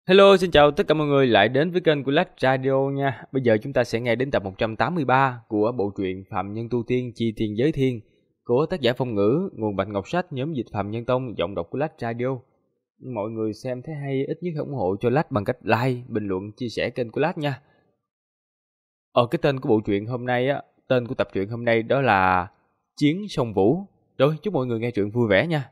Hello, xin chào tất cả mọi người lại đến với kênh của Lách Radio nha. Bây giờ chúng ta sẽ nghe đến tập 183 của bộ truyện Phạm Nhân Tu Tiên Chi Tiền Giới Thiên của tác giả Phong Ngữ, nguồn Bạch Ngọc Sách, nhóm dịch Phạm Nhân Tông, giọng đọc của Lách Radio. Mọi người xem thấy hay ít nhất ủng hộ cho Lách bằng cách like, bình luận, chia sẻ kênh của Lách nha. Cái tên của bộ truyện hôm nay á, tên của tập truyện hôm nay đó là Chiến Sông Vũ. Rồi, chúc mọi người nghe truyện vui vẻ nha.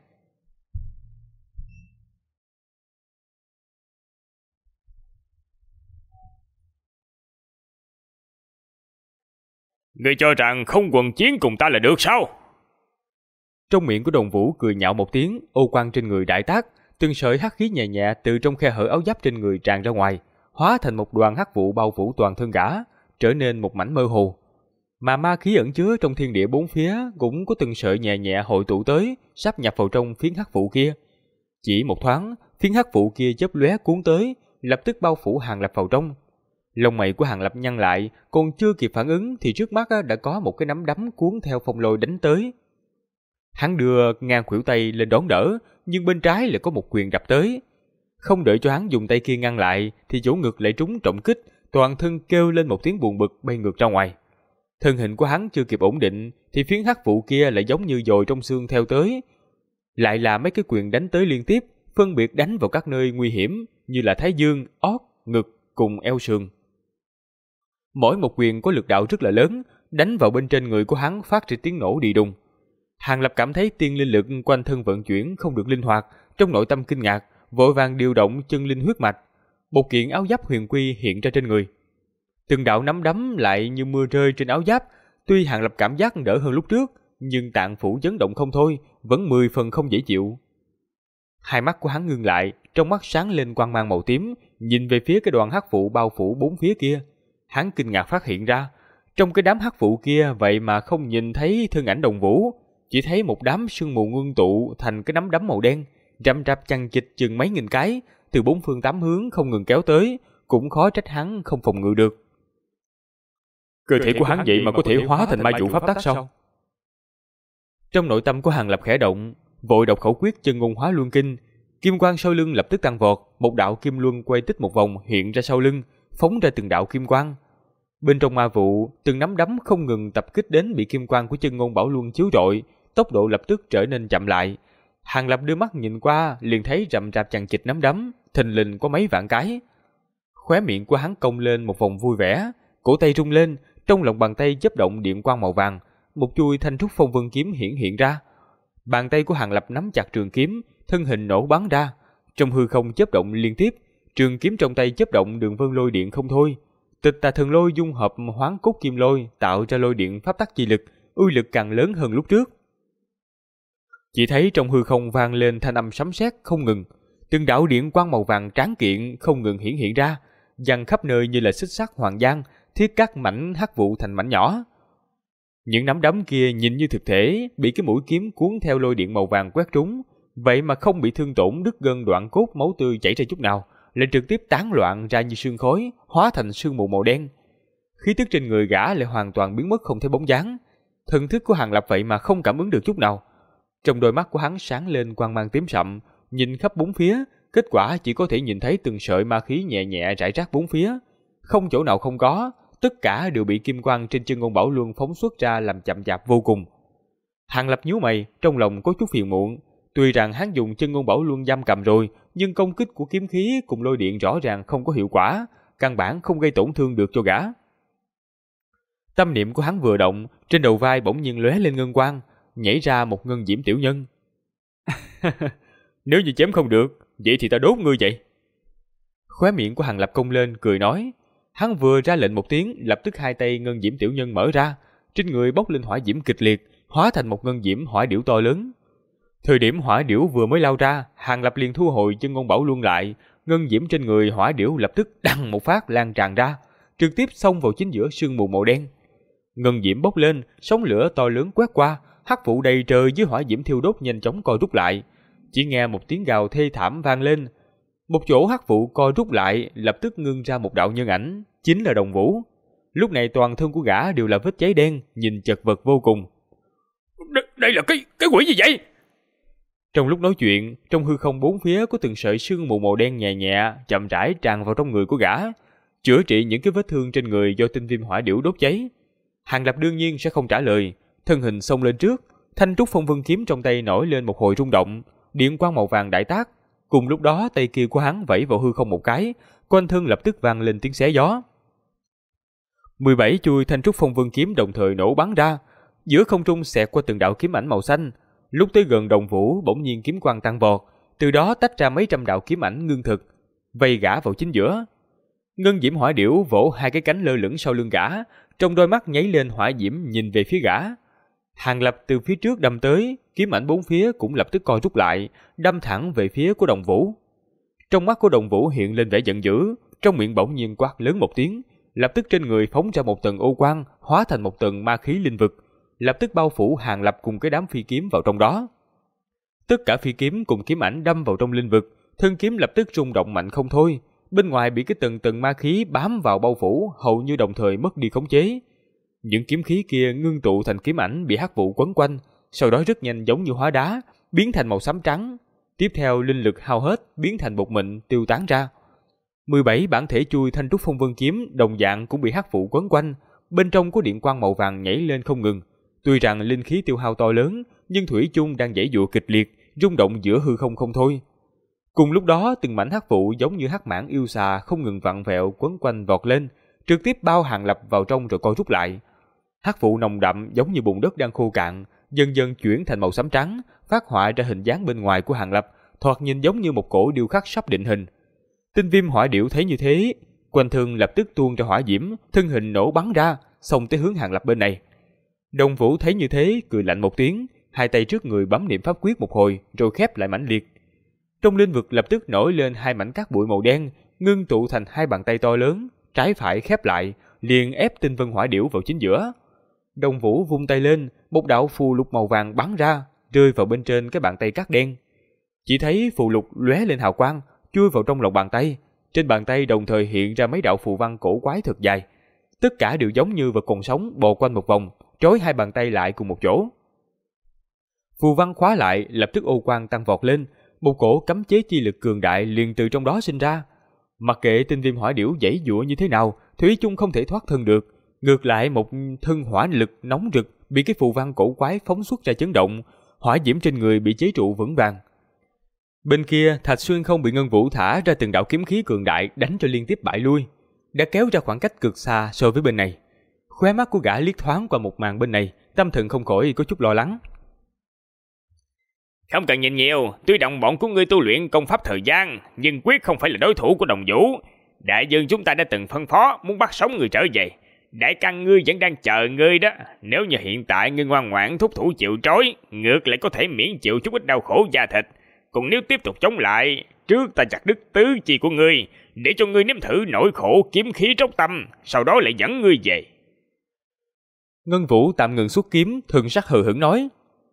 Ngươi cho rằng không quần chiến cùng ta là được sao? Trong miệng của Đồng Vũ cười nhạo một tiếng, ô quang trên người đại tác, từng sợi hắc khí nhẹ nhẹ từ trong khe hở áo giáp trên người tràn ra ngoài, hóa thành một đoàn hắc vụ bao phủ toàn thân gã, trở nên một mảnh mơ hồ. Mà ma khí ẩn chứa trong thiên địa bốn phía cũng có từng sợi nhẹ nhẹ hội tụ tới, sắp nhập vào trong phiến hắc vụ kia. Chỉ một thoáng, phiến hắc vụ kia chớp lóe cuốn tới, lập tức bao phủ Hàng Lập vào trong. Lông mày của Hàng Lập nhăn lại, còn chưa kịp phản ứng thì trước mắt đã có một cái nắm đấm cuốn theo phong lôi đánh tới. Hắn đưa ngang khuỷu tay lên đón đỡ, nhưng bên trái lại có một quyền đập tới. Không đợi cho hắn dùng tay kia ngăn lại, thì chỗ ngực lại trúng trọng kích, toàn thân kêu lên một tiếng buồn bực bay ngược ra ngoài. Thân hình của hắn chưa kịp ổn định, thì phiến hắc vụ kia lại giống như dồi trong xương theo tới. Lại là mấy cái quyền đánh tới liên tiếp, phân biệt đánh vào các nơi nguy hiểm, như là thái dương, ót, ngực cùng eo sườn. Mỗi một quyền có lực đạo rất là lớn, đánh vào bên trên người của hắn phát ra tiếng nổ đi đùng. Hàng Lập cảm thấy tiên linh lực quanh thân vận chuyển không được linh hoạt, trong nội tâm kinh ngạc, vội vàng điều động chân linh huyết mạch. Một kiện áo giáp huyền quy hiện ra trên người. Từng đạo nắm đấm lại như mưa rơi trên áo giáp, tuy Hàng Lập cảm giác đỡ hơn lúc trước, nhưng tạng phủ chấn động không thôi, vẫn 10 phần không dễ chịu. Hai mắt của hắn ngưng lại, trong mắt sáng lên quang mang màu tím, nhìn về phía cái đoàn hắc vụ bao phủ bốn phía kia. Hắn kinh ngạc phát hiện ra, trong cái đám hắc vụ kia vậy mà không nhìn thấy thân ảnh Đồng Vũ, chỉ thấy một đám sương mù ngưng tụ thành cái nắm đấm màu đen, răm rạp chằng chịt chừng mấy nghìn cái, từ bốn phương tám hướng không ngừng kéo tới, cũng khó trách hắn không phòng ngự được. Cơ thể của hắn vậy mà có thể hóa thành ma dụ pháp tắc sao? Trong nội tâm của Hàng Lập khẽ động, vội đọc khẩu quyết Chân Ngôn Hóa Luân Kinh, kim quang sau lưng lập tức tăng vọt, một đạo kim luân quay tích một vòng hiện ra sau lưng, phóng ra từng đạo kim quang. Bên trong ma vụ, từng nắm đấm không ngừng tập kích đến bị kim quang của Chân Ngôn Bảo Luân chiếu rọi, tốc độ lập tức trở nên chậm lại. Hàng Lập đưa mắt nhìn qua, liền thấy rậm rạp chằng chịt nắm đấm, thình lình có mấy vạn cái. Khóe miệng của hắn cong lên một vòng vui vẻ, cổ tay rung lên, trong lòng bàn tay chớp động điện quang màu vàng, một chuôi thanh trúc phong vân kiếm hiện ra. Bàn tay của Hàng Lập nắm chặt trường kiếm, thân hình nổ bắn ra, trong hư không chớp động liên tiếp, trường kiếm trong tay chớp động đường vân lôi điện không thôi. Tịch Tà Thần Lôi dung hợp hoán cốt kim lôi, tạo ra lôi điện pháp tắc chi lực, uy lực càng lớn hơn lúc trước. Chỉ thấy trong hư không vang lên thanh âm sấm sét không ngừng, từng đạo điện quang màu vàng tráng kiện không ngừng hiện ra, dang khắp nơi như là xích sắt hoàng giang, thiết các mảnh hắc vụ thành mảnh nhỏ. Những nắm đấm kia nhìn như thực thể bị cái mũi kiếm cuốn theo lôi điện màu vàng quét trúng, vậy mà không bị thương tổn đứt gân đoạn cốt, máu tươi chảy ra chút nào, lại trực tiếp tán loạn ra như sương khói, hóa thành sương mù màu đen. Khí tức trên người gã lại hoàn toàn biến mất không thấy bóng dáng. Thần thức của Hàng Lập vậy mà không cảm ứng được chút nào. Trong đôi mắt của hắn sáng lên quang mang tím sậm, nhìn khắp bốn phía, kết quả chỉ có thể nhìn thấy từng sợi ma khí nhẹ nhẹ rải rác bốn phía, không chỗ nào không có, tất cả đều bị kim quang trên Chân Ngôn Bảo Luân phóng xuất ra làm chậm chạp vô cùng. Hàng Lập nhíu mày, trong lòng có chút phiền muộn. Tuy rằng hắn dùng Chân Ngôn Bảo Luân giam cầm rồi, nhưng công kích của kiếm khí cùng lôi điện rõ ràng không có hiệu quả, căn bản không gây tổn thương được cho gã. Tâm niệm của hắn vừa động, trên đầu vai bỗng nhiên lóe lên ngân quang, nhảy ra một ngân diễm tiểu nhân. Nếu như chém không được, vậy thì ta đốt ngươi vậy. Khóe miệng của Hàng Lập cong lên cười nói. Hắn vừa ra lệnh một tiếng, lập tức hai tay ngân diễm tiểu nhân mở ra, trên người bốc lên hỏa diễm kịch liệt, hóa thành một ngân diễm hỏa điểu to lớn. Thời điểm hỏa điểu vừa mới lao ra, Hàng Lập liền thu hồi Chân Ngôn Bảo Luân lại, ngân diễm trên người hỏa điểu lập tức đằng một phát lan tràn ra, trực tiếp xông vào chính giữa sương mù màu đen. Ngân diễm bốc lên, sóng lửa to lớn quét qua, hắc vụ đầy trời dưới hỏa diễm thiêu đốt nhanh chóng co rút lại. Chỉ nghe một tiếng gào thê thảm vang lên, một chỗ hắc vụ co rút lại, lập tức ngưng ra một đạo nhân ảnh, chính là Đồng Vũ. Lúc này toàn thân của gã đều là vết cháy đen, nhìn chật vật vô cùng. Đây là cái quỷ gì vậy? Trong lúc nói chuyện, trong hư không bốn phía có từng sợi sương mù màu đen nhẹ nhẹ chậm rãi tràn vào trong người của gã, chữa trị những cái vết thương trên người do tinh viêm hỏa điểu đốt cháy. Hàng Lập đương nhiên sẽ không trả lời, thân hình xông lên trước, thanh trúc phong vân kiếm trong tay nổi lên một hồi rung động, điện quang màu vàng đại tác. Cùng lúc đó tay kia của hắn vẫy vào hư không một cái, quanh thân lập tức vang lên tiếng xé gió. 17 chuôi thanh trúc phong vân kiếm đồng thời nổ bắn ra, giữa không trung xẹt qua từng đạo kiếm ảnh màu xanh. Lúc tới gần Đồng Vũ, bỗng nhiên kiếm quang tăng vọt, từ đó tách ra mấy trăm đạo kiếm ảnh ngưng thực, vây gã vào chính giữa. Ngân diễm hỏa điểu vỗ hai cái cánh lơ lửng sau lưng gã, trong đôi mắt nháy lên hỏa diễm nhìn về phía gã. Hàng Lập từ phía trước đâm tới, kiếm ảnh bốn phía cũng lập tức co rút lại, đâm thẳng về phía của Đồng Vũ. Trong mắt của Đồng Vũ hiện lên vẻ giận dữ, trong miệng bỗng nhiên quát lớn một tiếng, lập tức trên người phóng ra một tầng ô quang, hóa thành một tầng ma khí linh vực, lập tức bao phủ Hàng Lập cùng cái đám phi kiếm vào trong đó. Tất cả phi kiếm cùng kiếm ảnh đâm vào trong linh vực, thân kiếm lập tức rung động mạnh không thôi, bên ngoài bị cái tầng tầng ma khí bám vào bao phủ, hầu như đồng thời mất đi khống chế. Những kiếm khí kia ngưng tụ thành kiếm ảnh bị hắc vụ quấn quanh, sau đó rất nhanh giống như hóa đá, biến thành màu xám trắng. Tiếp theo linh lực hao hết, biến thành bột mịn tiêu tán ra. 17 bản thể chui thanh trúc phong vân kiếm đồng dạng cũng bị hắc vụ quấn quanh, bên trong có điện quang màu vàng nhảy lên không ngừng. Tuy rằng linh khí tiêu hao to lớn, nhưng thủy chung đang giãy giụa kịch liệt, rung động giữa hư không không thôi. Cùng lúc đó, từng mảnh hắc vụ giống như hắc mãng yêu xà không ngừng vặn vẹo quấn quanh vọt lên, trực tiếp bao Hàng Lập vào trong rồi co rút lại. Hắc vụ nồng đậm giống như bùn đất đang khô cạn, dần dần chuyển thành màu xám trắng, phát họa ra hình dáng bên ngoài của Hàng Lập, thoạt nhìn giống như một cổ điêu khắc sắp định hình. Tinh viêm hỏa điểu thấy như thế, quanh thân lập tức tuôn ra hỏa diễm, thân hình nổ bắn ra, xông tới hướng Hàng Lập bên này. Đồng Vũ thấy như thế, cười lạnh một tiếng, hai tay trước người bấm niệm pháp quyết một hồi, rồi khép lại mãnh liệt. Trong linh vực lập tức nổi lên hai mảnh cát bụi màu đen, ngưng tụ thành hai bàn tay to lớn, trái phải khép lại, liền ép tinh vân hỏa điểu vào chính giữa. Đồng Vũ vung tay lên, một đạo phù lục màu vàng bắn ra, rơi vào bên trên cái bàn tay cát đen. Chỉ thấy phù lục lóe lên hào quang, chui vào trong lòng bàn tay. Trên bàn tay đồng thời hiện ra mấy đạo phù văn cổ quái thật dài. Tất cả đều giống như vật còn sống bò quanh một vòng, trói hai bàn tay lại cùng một chỗ. Phù văn khóa lại, lập tức ô quang tăng vọt lên, một cổ cấm chế chi lực cường đại liền từ trong đó sinh ra. Mặc kệ tinh viêm hỏa điểu giãy giụa như thế nào, thủy chung không thể thoát thân được. Ngược lại một thân hỏa lực nóng rực bị cái phù văn cổ quái phóng xuất ra chấn động, hỏa diễm trên người bị chế trụ vững vàng. Bên kia, Thạch Xuyên không bị Ngân Vũ thả ra từng đạo kiếm khí cường đại đánh cho liên tiếp bại lui, đã kéo ra khoảng cách cực xa so với bên này. Khóe mắt của gã liếc thoáng qua một màn bên này, tâm thần không khỏi có chút lo lắng. Không cần nhìn nhiều, tuy đồng bọn của ngươi tu luyện công pháp thời gian, nhưng quyết không phải là đối thủ của Đồng Vũ. Đại dương chúng ta đã từng phân phó muốn bắt sống ngươi trở về. Đại căn ngươi vẫn đang chờ ngươi đó. Nếu như hiện tại ngươi ngoan ngoãn thúc thủ chịu trói, ngược lại có thể miễn chịu chút ít đau khổ da thịt. Còn nếu tiếp tục chống lại, trước ta chặt đứt tứ chi của ngươi, để cho ngươi nếm thử nỗi khổ kiếm khí tróc tâm, sau đó lại dẫn ngươi về. Ngân Vũ tạm ngừng xuất kiếm, thần sắc hờ hững nói: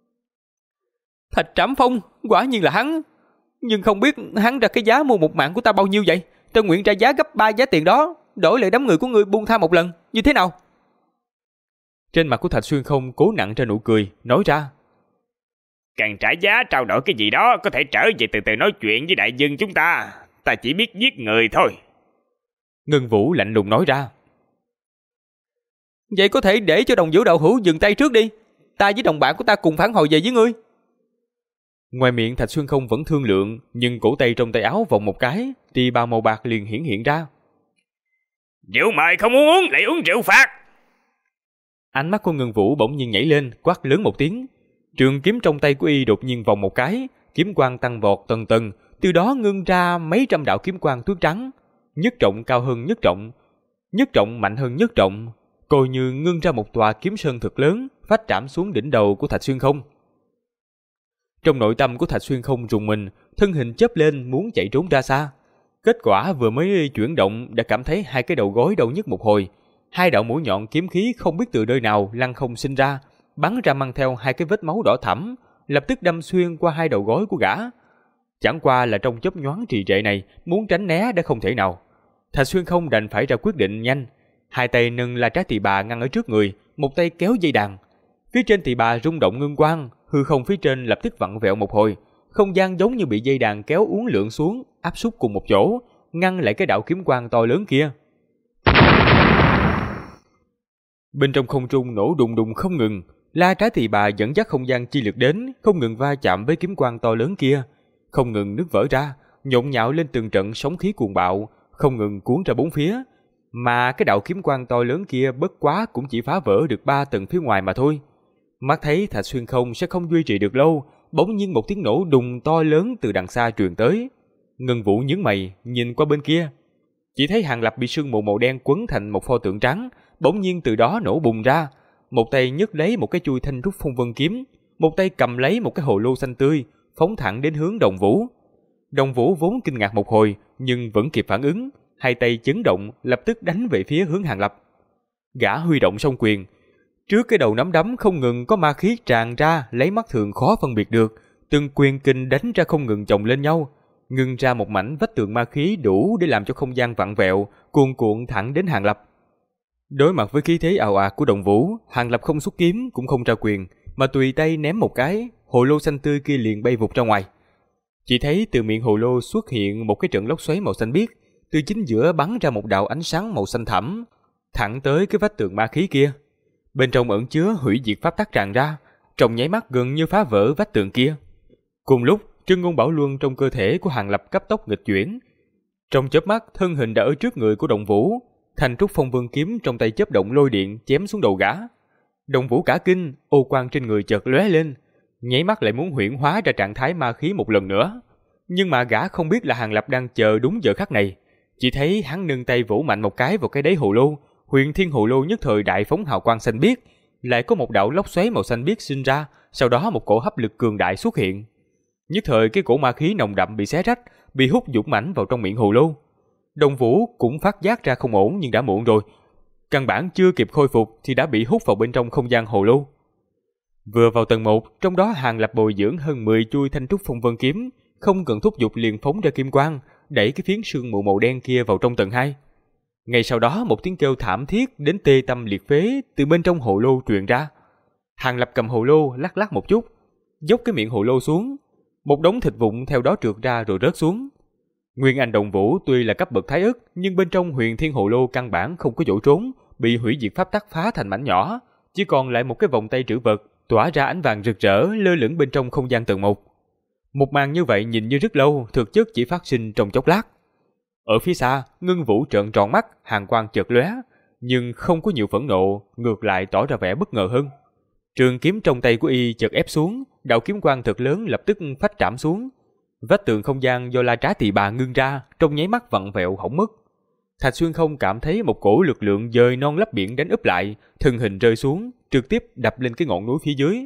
Thạch Trảm Phong, quả nhiên là hắn. Nhưng không biết hắn ra cái giá mua một mạng của ta bao nhiêu vậy? Ta nguyện ra giá gấp 3 giá tiền đó, đổi lại đám người của ngươi buông tha một lần, như thế nào? Trên mặt của Thạch Xuyên không cố nặng ra nụ cười, nói ra: Càng trả giá trao đổi cái gì đó, có thể trở về từ từ nói chuyện với đại dương chúng ta. Ta chỉ biết giết người thôi. Ngân Vũ lạnh lùng nói ra: Vậy có thể để cho Đồng Vũ đạo hữu dừng tay trước đi, ta với đồng bạn của ta cùng phản hồi về với ngươi. Ngoài miệng Thạch Xuyên không vẫn thương lượng, nhưng cổ tay trong tay áo vòng một cái, tì bào màu bạc liền hiện ra. Rượu mời không muốn uống, lại uống rượu phạt. Ánh mắt của Ngân Vũ bỗng nhiên nhảy lên, quát lớn một tiếng. Trường kiếm trong tay của y đột nhiên vòng một cái, kiếm quang tăng vọt tầng tầng, từ đó ngưng ra mấy trăm đạo kiếm quang tuyết trắng, nhất trọng cao hơn nhất trọng, nhất trọng mạnh hơn nhất trọng, coi như ngưng ra một tòa kiếm sơn thật lớn, phách trảm xuống đỉnh đầu của Thạch Xuyên không. Trong nội tâm của Thạch Xuyên không rùng mình, thân hình chớp lên muốn chạy trốn ra xa. Kết quả vừa mới chuyển động đã cảm thấy hai cái đầu gối đau nhức một hồi, hai đạo mũi nhọn kiếm khí không biết từ nơi nào lăng không sinh ra, bắn ra mang theo hai cái vết máu đỏ thẫm, lập tức đâm xuyên qua hai đầu gối của gã. Chẳng qua là trong chớp nhoáng trì trệ này, muốn tránh né đã không thể nào. Thạch Xuyên không đành phải ra quyết định nhanh, hai tay nâng la trá tỳ bà ngăn ở trước người, một tay kéo dây đàn. Phía trên tỳ bà rung động ngưng quang, hư không phía trên lập tức vặn vẹo một hồi, không gian giống như bị dây đàn kéo uốn lượn xuống, áp xúc cùng một chỗ, ngăn lại cái đạo kiếm quang to lớn kia. Bên trong không trung nổ đùng đùng không ngừng, La Trá Tỳ Bà dẫn dắt không gian chi lực đến, không ngừng va chạm với kiếm quang to lớn kia, không ngừng nứt vỡ ra, nhộn nhạo lên từng trận sóng khí cuồng bạo, không ngừng cuốn ra bốn phía. Mà cái đạo kiếm quang to lớn kia bất quá cũng chỉ phá vỡ được 3 tầng phía ngoài mà thôi. Mắt thấy Thạch Xuyên Không sẽ không duy trì được lâu, bỗng nhiên một tiếng nổ đùng to lớn từ đằng xa truyền tới. Ngân Vũ nhướng mày, nhìn qua bên kia. Chỉ thấy Hàng Lập bị sương mù màu đen quấn thành một pho tượng trắng, bỗng nhiên từ đó nổ bùng ra. Một tay nhấc lấy một cái chuôi thanh trúc phong vân kiếm, một tay cầm lấy một cái hồ lô xanh tươi, phóng thẳng đến hướng Đồng Vũ. Đồng Vũ vốn kinh ngạc một hồi, nhưng vẫn kịp phản ứng, hai tay chấn động, lập tức đánh về phía hướng Hàng Lập. Gã huy động song quyền, trước cái đầu nắm đấm không ngừng có ma khí tràn ra, lấy mắt thường khó phân biệt được, từng quyền kình đánh ra không ngừng chồng lên nhau, ngưng ra một mảnh vách tường ma khí đủ để làm cho không gian vặn vẹo, cuồn cuộn thẳng đến Hàng Lập. Đối mặt với khí thế ào ạt của Đồng Vũ, Hàng Lập không xuất kiếm cũng không ra quyền, mà tùy tay ném một cái, hồ lô xanh tươi kia liền bay vụt ra ngoài. Chỉ thấy từ miệng hồ lô xuất hiện một cái trận lốc xoáy màu xanh biếc, từ chính giữa bắn ra một đạo ánh sáng màu xanh thẳm, thẳng tới cái vách tường ma khí kia. Bên trong ẩn chứa hủy diệt pháp tắc tràn ra, trong nháy mắt gần như phá vỡ vách tường kia. Cùng lúc, Trân Ngôn Bảo Luân trong cơ thể của Hàng Lập cấp tốc nghịch chuyển. Trong chớp mắt, thân hình đã ở trước người của Đồng Vũ, thanh trúc phong vân kiếm trong tay chớp động lôi điện chém xuống đầu gã. Đồng Vũ cả kinh, ô quang trên người chợt lóe lên, nháy mắt lại muốn huyễn hóa ra trạng thái ma khí một lần nữa. Nhưng mà gã không biết là Hàng Lập đang chờ đúng giờ khắc này. Chỉ thấy hắn nâng tay vỗ mạnh một cái vào cái đáy hồ lô, Huyền Thiên Hồ Lô nhất thời đại phóng hào quang xanh biếc, lại có một đạo lốc xoáy màu xanh biếc sinh ra, sau đó một cổ hấp lực cường đại xuất hiện. Nhất thời cái cổ ma khí nồng đậm bị xé rách, bị hút dũng mãnh vào trong miệng hồ lô. Đồng Vũ cũng phát giác ra không ổn nhưng đã muộn rồi, căn bản chưa kịp khôi phục thì đã bị hút vào bên trong không gian hồ lô. Vừa vào tầng 1, trong đó Hàng Lập bồi dưỡng hơn 10 chuôi thanh trúc phong vân kiếm, không cần thúc giục liền phóng ra kim quang, đẩy cái phiến sương mù màu đen kia vào trong tầng 2. Ngay sau đó một tiếng kêu thảm thiết đến tê tâm liệt phế từ bên trong hồ lô truyền ra. Hàng Lập cầm hồ lô lắc lắc một chút, dốc cái miệng hồ lô xuống, một đống thịt vụn theo đó trượt ra rồi rớt xuống. Nguyên Anh Đồng Vũ tuy là cấp bậc thái ức, nhưng bên trong Huyền Thiên Hồ Lô căn bản không có chỗ trốn, bị hủy diệt pháp tắc phá thành mảnh nhỏ, chỉ còn lại một cái vòng tay trữ vật tỏa ra ánh vàng rực rỡ lơ lửng bên trong không gian tầng 1. Một màn như vậy nhìn như rất lâu, thực chất chỉ phát sinh trong chốc lát. Ở phía xa, Ngân Vũ trợn tròn mắt, hàn quang chợt lóe, nhưng không có nhiều phẫn nộ, ngược lại tỏ ra vẻ bất ngờ hơn. Trường kiếm trong tay của y chợt ép xuống, đạo kiếm quang thật lớn lập tức phách trảm xuống. Vách tường không gian do La Trá Tỳ Bà ngưng ra, trong nháy mắt vặn vẹo hỏng mất. Thạch Xuyên Không cảm thấy một cổ lực lượng dời non lấp biển đánh úp lại, thân hình rơi xuống, trực tiếp đập lên cái ngọn núi phía dưới.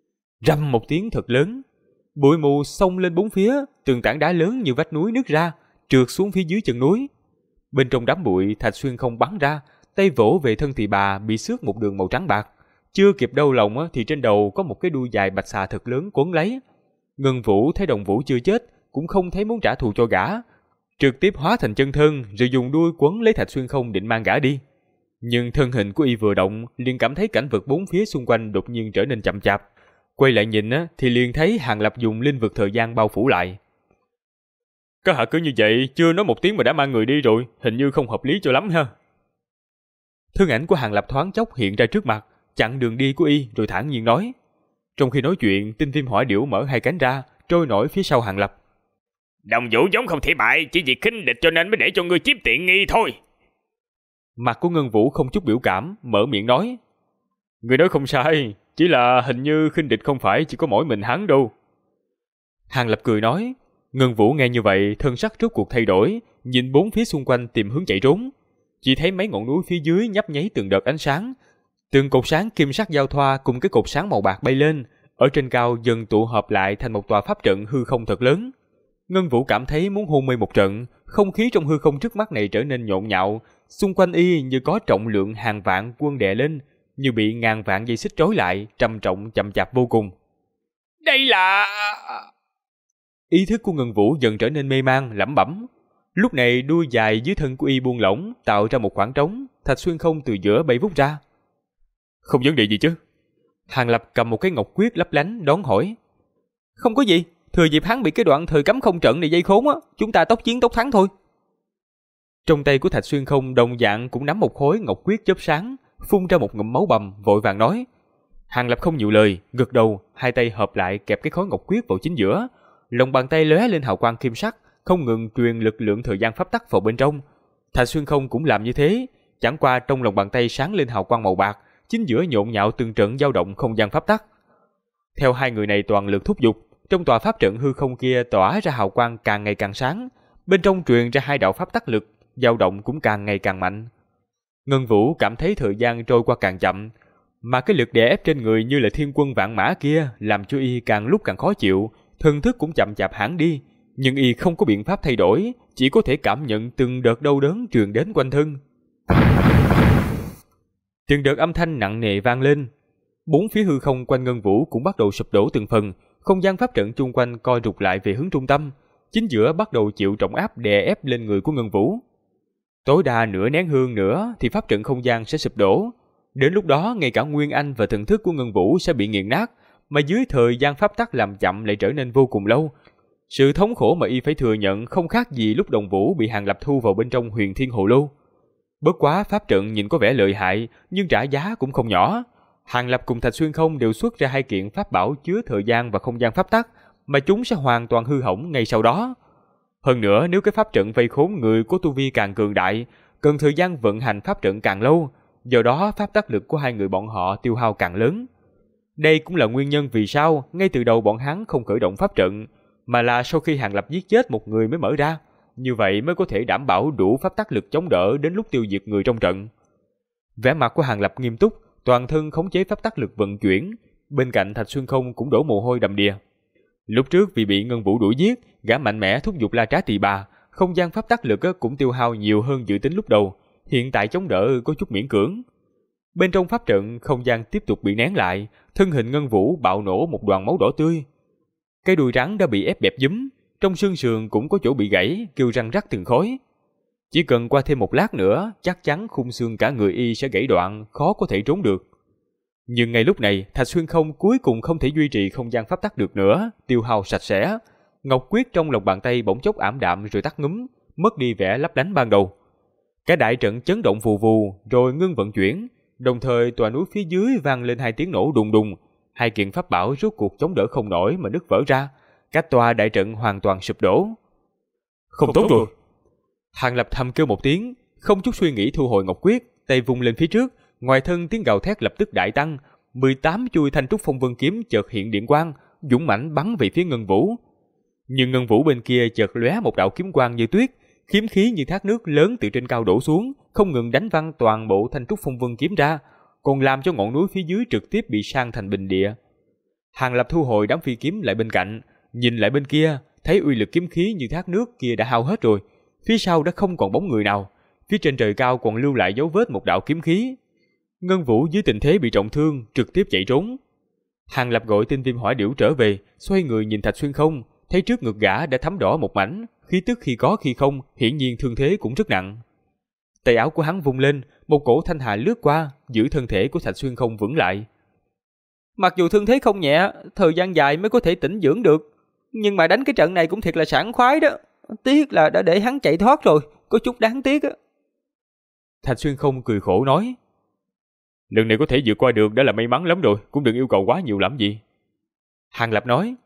Rầm một tiếng thật lớn, bụi mù xông lên bốn phía, từng tảng đá lớn như vách núi nứt ra, trượt xuống phía dưới chân núi. Bên trong đám bụi, Thạch Xuyên Không bắn ra, tay vỗ về thân Tỳ Bà bị xước một đường màu trắng bạc. Chưa kịp đau lòng thì trên đầu có một cái đuôi dài bạch xà thật lớn quấn lấy. Ngân Vũ thấy Đồng Vũ chưa chết, cũng không thấy muốn trả thù cho gã, trực tiếp hóa thành chân thân rồi dùng đuôi quấn lấy Thạch Xuyên Không định mang gã đi. Nhưng thân hình của y vừa động, liền cảm thấy cảnh vật bốn phía xung quanh đột nhiên trở nên chậm chạp. Quay lại nhìn thì liền thấy Hàng Lập dùng linh vực thời gian bao phủ lại. Các hạ cứ như vậy, chưa nói một tiếng mà đã mang người đi rồi, hình như không hợp lý cho lắm ha. Thân ảnh của Hàng Lập thoáng chốc hiện ra trước mặt, chặn đường đi của y rồi thản nhiên nói. Trong khi nói chuyện, tinh viêm hỏa điểu mở hai cánh ra, trôi nổi phía sau Hàng Lập. Đồng Vũ giống không thể bại, chỉ vì khinh địch cho nên mới để cho ngươi chiếm tiện nghi thôi. Mặt của Ngân Vũ không chút biểu cảm, mở miệng nói. Người nói không sai, chỉ là hình như khinh địch không phải chỉ có mỗi mình hắn đâu. Hàng Lập cười nói. Ngân Vũ nghe như vậy, thân sắc rốt cuộc thay đổi, nhìn bốn phía xung quanh tìm hướng chạy trốn. Chỉ thấy mấy ngọn núi phía dưới nhấp nháy từng đợt ánh sáng, từng cột sáng kim sắc giao thoa cùng cái cột sáng màu bạc bay lên, ở trên cao dần tụ hợp lại thành một tòa pháp trận hư không thật lớn. Ngân Vũ cảm thấy muốn hôn mê một trận, không khí trong hư không trước mắt này trở nên nhộn nhạo, xung quanh y như có trọng lượng hàng vạn quân đè lên, như bị ngàn vạn dây xích trói lại, trầm trọng chậm chạp vô cùng. Đây là... Ý thức của Ngân Vũ dần trở nên mê man, lẩm bẩm. Lúc này đuôi dài dưới thân của y buông lỏng, tạo ra một khoảng trống, Thạch Xuyên Không từ giữa bay vút ra. Không vấn đề gì chứ? Hàng Lập cầm một cái ngọc quyết lấp lánh đón hỏi. Không có gì, Thừa dịp hắn bị cái đoạn thời cấm không trận này dây khốn á, chúng ta tốc chiến tốc thắng thôi. Trong tay của Thạch Xuyên Không đồng dạng cũng nắm một khối ngọc quyết chớp sáng, phun ra một ngụm máu bầm, vội vàng nói. Hàng Lập không nhiều lời, gật đầu, hai tay hợp lại kẹp cái khối ngọc quyết vào chính giữa, lòng bàn tay lóe lên hào quang kim sắc, không ngừng truyền lực lượng thời gian pháp tắc vào bên trong. Thạch Xuyên Không cũng làm như thế, chẳng qua trong lòng bàn tay sáng lên hào quang màu bạc, chính giữa nhộn nhạo từng trận dao động không gian pháp tắc. Theo hai người này toàn lực thúc giục, trong tòa pháp trận hư không kia tỏa ra hào quang càng ngày càng sáng, bên trong truyền ra hai đạo pháp tắc lực, dao động cũng càng ngày càng mạnh. Ngân Vũ cảm thấy thời gian trôi qua càng chậm, mà cái lực đè ép trên người như là thiên quân vạn mã kia làm cho y càng lúc càng khó chịu, thần thức cũng chậm chạp hẳn đi, nhưng y không có biện pháp thay đổi, chỉ có thể cảm nhận từng đợt đau đớn truyền đến quanh thân. Từng đợt âm thanh nặng nề vang lên, bốn phía hư không quanh Ngân Vũ cũng bắt đầu sụp đổ từng phần, không gian pháp trận chung quanh co rụt lại về hướng trung tâm, chính giữa bắt đầu chịu trọng áp đè ép lên người của Ngân Vũ. Tối đa nửa nén hương nữa thì pháp trận không gian sẽ sụp đổ, đến lúc đó ngay cả nguyên anh và thần thức của Ngân Vũ sẽ bị nghiền nát, mà dưới thời gian pháp tắc làm chậm lại trở nên vô cùng lâu. Sự thống khổ mà y phải thừa nhận không khác gì lúc Đồng Vũ bị Hàng Lập thu vào bên trong Huyền Thiên Hồ Lô. Bất quá pháp trận nhìn có vẻ lợi hại, nhưng trả giá cũng không nhỏ. Hàng Lập cùng Thạch Xuyên Không đều xuất ra hai kiện pháp bảo chứa thời gian và không gian pháp tắc, mà chúng sẽ hoàn toàn hư hỏng ngay sau đó. Hơn nữa, nếu cái pháp trận vây khốn người của tu vi càng cường đại, cần thời gian vận hành pháp trận càng lâu, do đó pháp tắc lực của hai người bọn họ tiêu hao càng lớn. Đây cũng là nguyên nhân vì sao ngay từ đầu bọn hắn không khởi động pháp trận, mà là sau khi Hàng Lập giết chết một người mới mở ra, như vậy mới có thể đảm bảo đủ pháp tắc lực chống đỡ đến lúc tiêu diệt người trong trận. Vẻ mặt của Hàng Lập nghiêm túc, toàn thân khống chế pháp tắc lực vận chuyển, bên cạnh Thạch Xuyên Không cũng đổ mồ hôi đầm đìa. Lúc trước vì bị Ngân Vũ đuổi giết, gã mạnh mẽ thúc giục La Trá Tỳ Bà, không gian pháp tắc lực cũng tiêu hao nhiều hơn dự tính lúc đầu, hiện tại chống đỡ có chút miễn cưỡng. Bên trong pháp trận, không gian tiếp tục bị nén lại, thân hình Ngân Vũ bạo nổ một đoàn máu đỏ tươi. Cái đuôi rắn đã bị ép bẹp nhúm, trong xương sườn cũng có chỗ bị gãy, kêu răng rắc từng khối. Chỉ cần qua thêm một lát nữa, chắc chắn khung xương cả người y sẽ gãy đoạn, khó có thể trốn được. Nhưng ngay lúc này, Thạch Xuyên Không cuối cùng không thể duy trì không gian pháp tắc được nữa, tiêu hao sạch sẽ. Ngọc quyết trong lòng bàn tay bỗng chốc ảm đạm rồi tắt ngúm, mất đi vẻ lấp lánh ban đầu. Cả đại trận chấn động vù vù, rồi ngưng vận chuyển, đồng thời tòa núi phía dưới vang lên hai tiếng nổ đùng đùng, hai kiện pháp bảo rốt cuộc chống đỡ không nổi mà nứt vỡ ra, cả tòa đại trận hoàn toàn sụp đổ. Không tốt rồi. Hàng Lập thầm kêu một tiếng, không chút suy nghĩ thu hồi ngọc quyết, tay vung lên phía trước, ngoài thân tiếng gào thét lập tức đại tăng, 18 chuôi thanh trúc phong vân kiếm chợt hiện điện quang, dũng mãnh bắn về phía Ngân Vũ. Nhưng Ngân Vũ bên kia chợt lóe một đạo kiếm quang như tuyết, kiếm khí như thác nước lớn từ trên cao đổ xuống, không ngừng đánh văng toàn bộ thanh trúc phong vân kiếm ra, còn làm cho ngọn núi phía dưới trực tiếp bị san thành bình địa. Hàng Lập thu hồi đám phi kiếm lại bên cạnh, nhìn lại bên kia, thấy uy lực kiếm khí như thác nước kia đã hao hết rồi, phía sau đã không còn bóng người nào, phía trên trời cao còn lưu lại dấu vết một đạo kiếm khí. Ngân Vũ dưới tình thế bị trọng thương, trực tiếp chạy trốn. Hàng Lập gọi Tinh Viêm Hỏa Điểu trở về, xoay người nhìn Thạch Xuyên Không, thấy trước ngực gã đã thấm đỏ một mảnh, khí tức khi có khi không, hiển nhiên thương thế cũng rất nặng. Tay áo của hắn vung lên, một cổ thanh hà lướt qua, giữ thân thể của Thạch Xuyên Không vững lại. Mặc dù thương thế không nhẹ, thời gian dài mới có thể tĩnh dưỡng được, nhưng mà đánh cái trận này cũng thiệt là sảng khoái đó. Tiếc là đã để hắn chạy thoát rồi, có chút đáng tiếc á. Thạch Xuyên Không cười khổ nói. Lần này có thể vượt qua được đã là may mắn lắm rồi, cũng đừng yêu cầu quá nhiều làm gì. Hàng Lập nói.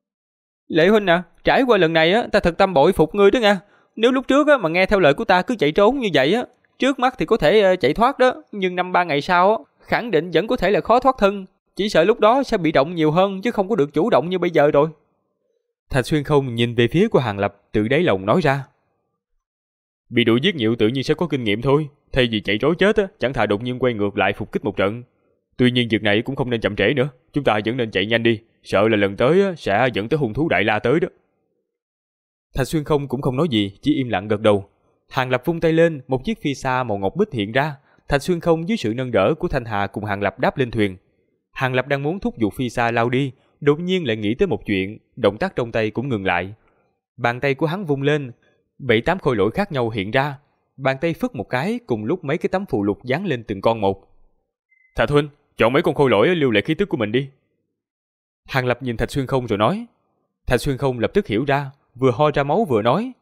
Lệ huynh à, trải qua lần này á, ta thật tâm bội phục ngươi đó nha. Nếu lúc trước á mà nghe theo lời của ta cứ chạy trốn như vậy á, trước mắt thì có thể chạy thoát đó, nhưng 5-3 ngày sau á, khẳng định vẫn có thể là khó thoát thân. Chỉ sợ lúc đó sẽ bị động nhiều hơn chứ không có được chủ động như bây giờ rồi. Thạch Xuyên Không nhìn về phía của Hàng Lập, tự đáy lòng nói ra. Bị đuổi giết nhiều tự nhiên sẽ có kinh nghiệm thôi, thay vì chạy trối chết á, chẳng thà đột nhiên quay ngược lại phục kích một trận. Tuy nhiên việc này cũng không nên chậm trễ nữa, chúng ta vẫn nên chạy nhanh đi, sợ là lần tới á, sẽ dẫn tới hung thú đại la tới đó. Thạch Xuyên Không cũng không nói gì, chỉ im lặng gật đầu. Hàng Lập vung tay lên, một chiếc phi xa màu ngọc bích hiện ra. Thạch Xuyên Không dưới sự nâng đỡ của Thanh Hà cùng Hàng Lập đáp lên thuyền. Hàng Lập đang muốn thúc giục phi xa lao đi, đột nhiên lại nghĩ tới một chuyện, động tác trong tay cũng ngừng lại. Bàn tay của hắn vung lên, 7-8 khôi lỗi khác nhau hiện ra. Bàn tay phất một cái, cùng lúc mấy cái tấm phù lục dán lên từng con một. Thạch huynh, chọn mấy con khôi lỗi lưu lại khí tức của mình đi. Hàng Lập nhìn Thạch Xuyên Không rồi nói. Thạch Xuyên Không lập tức hiểu ra, vừa ho ra máu vừa nói.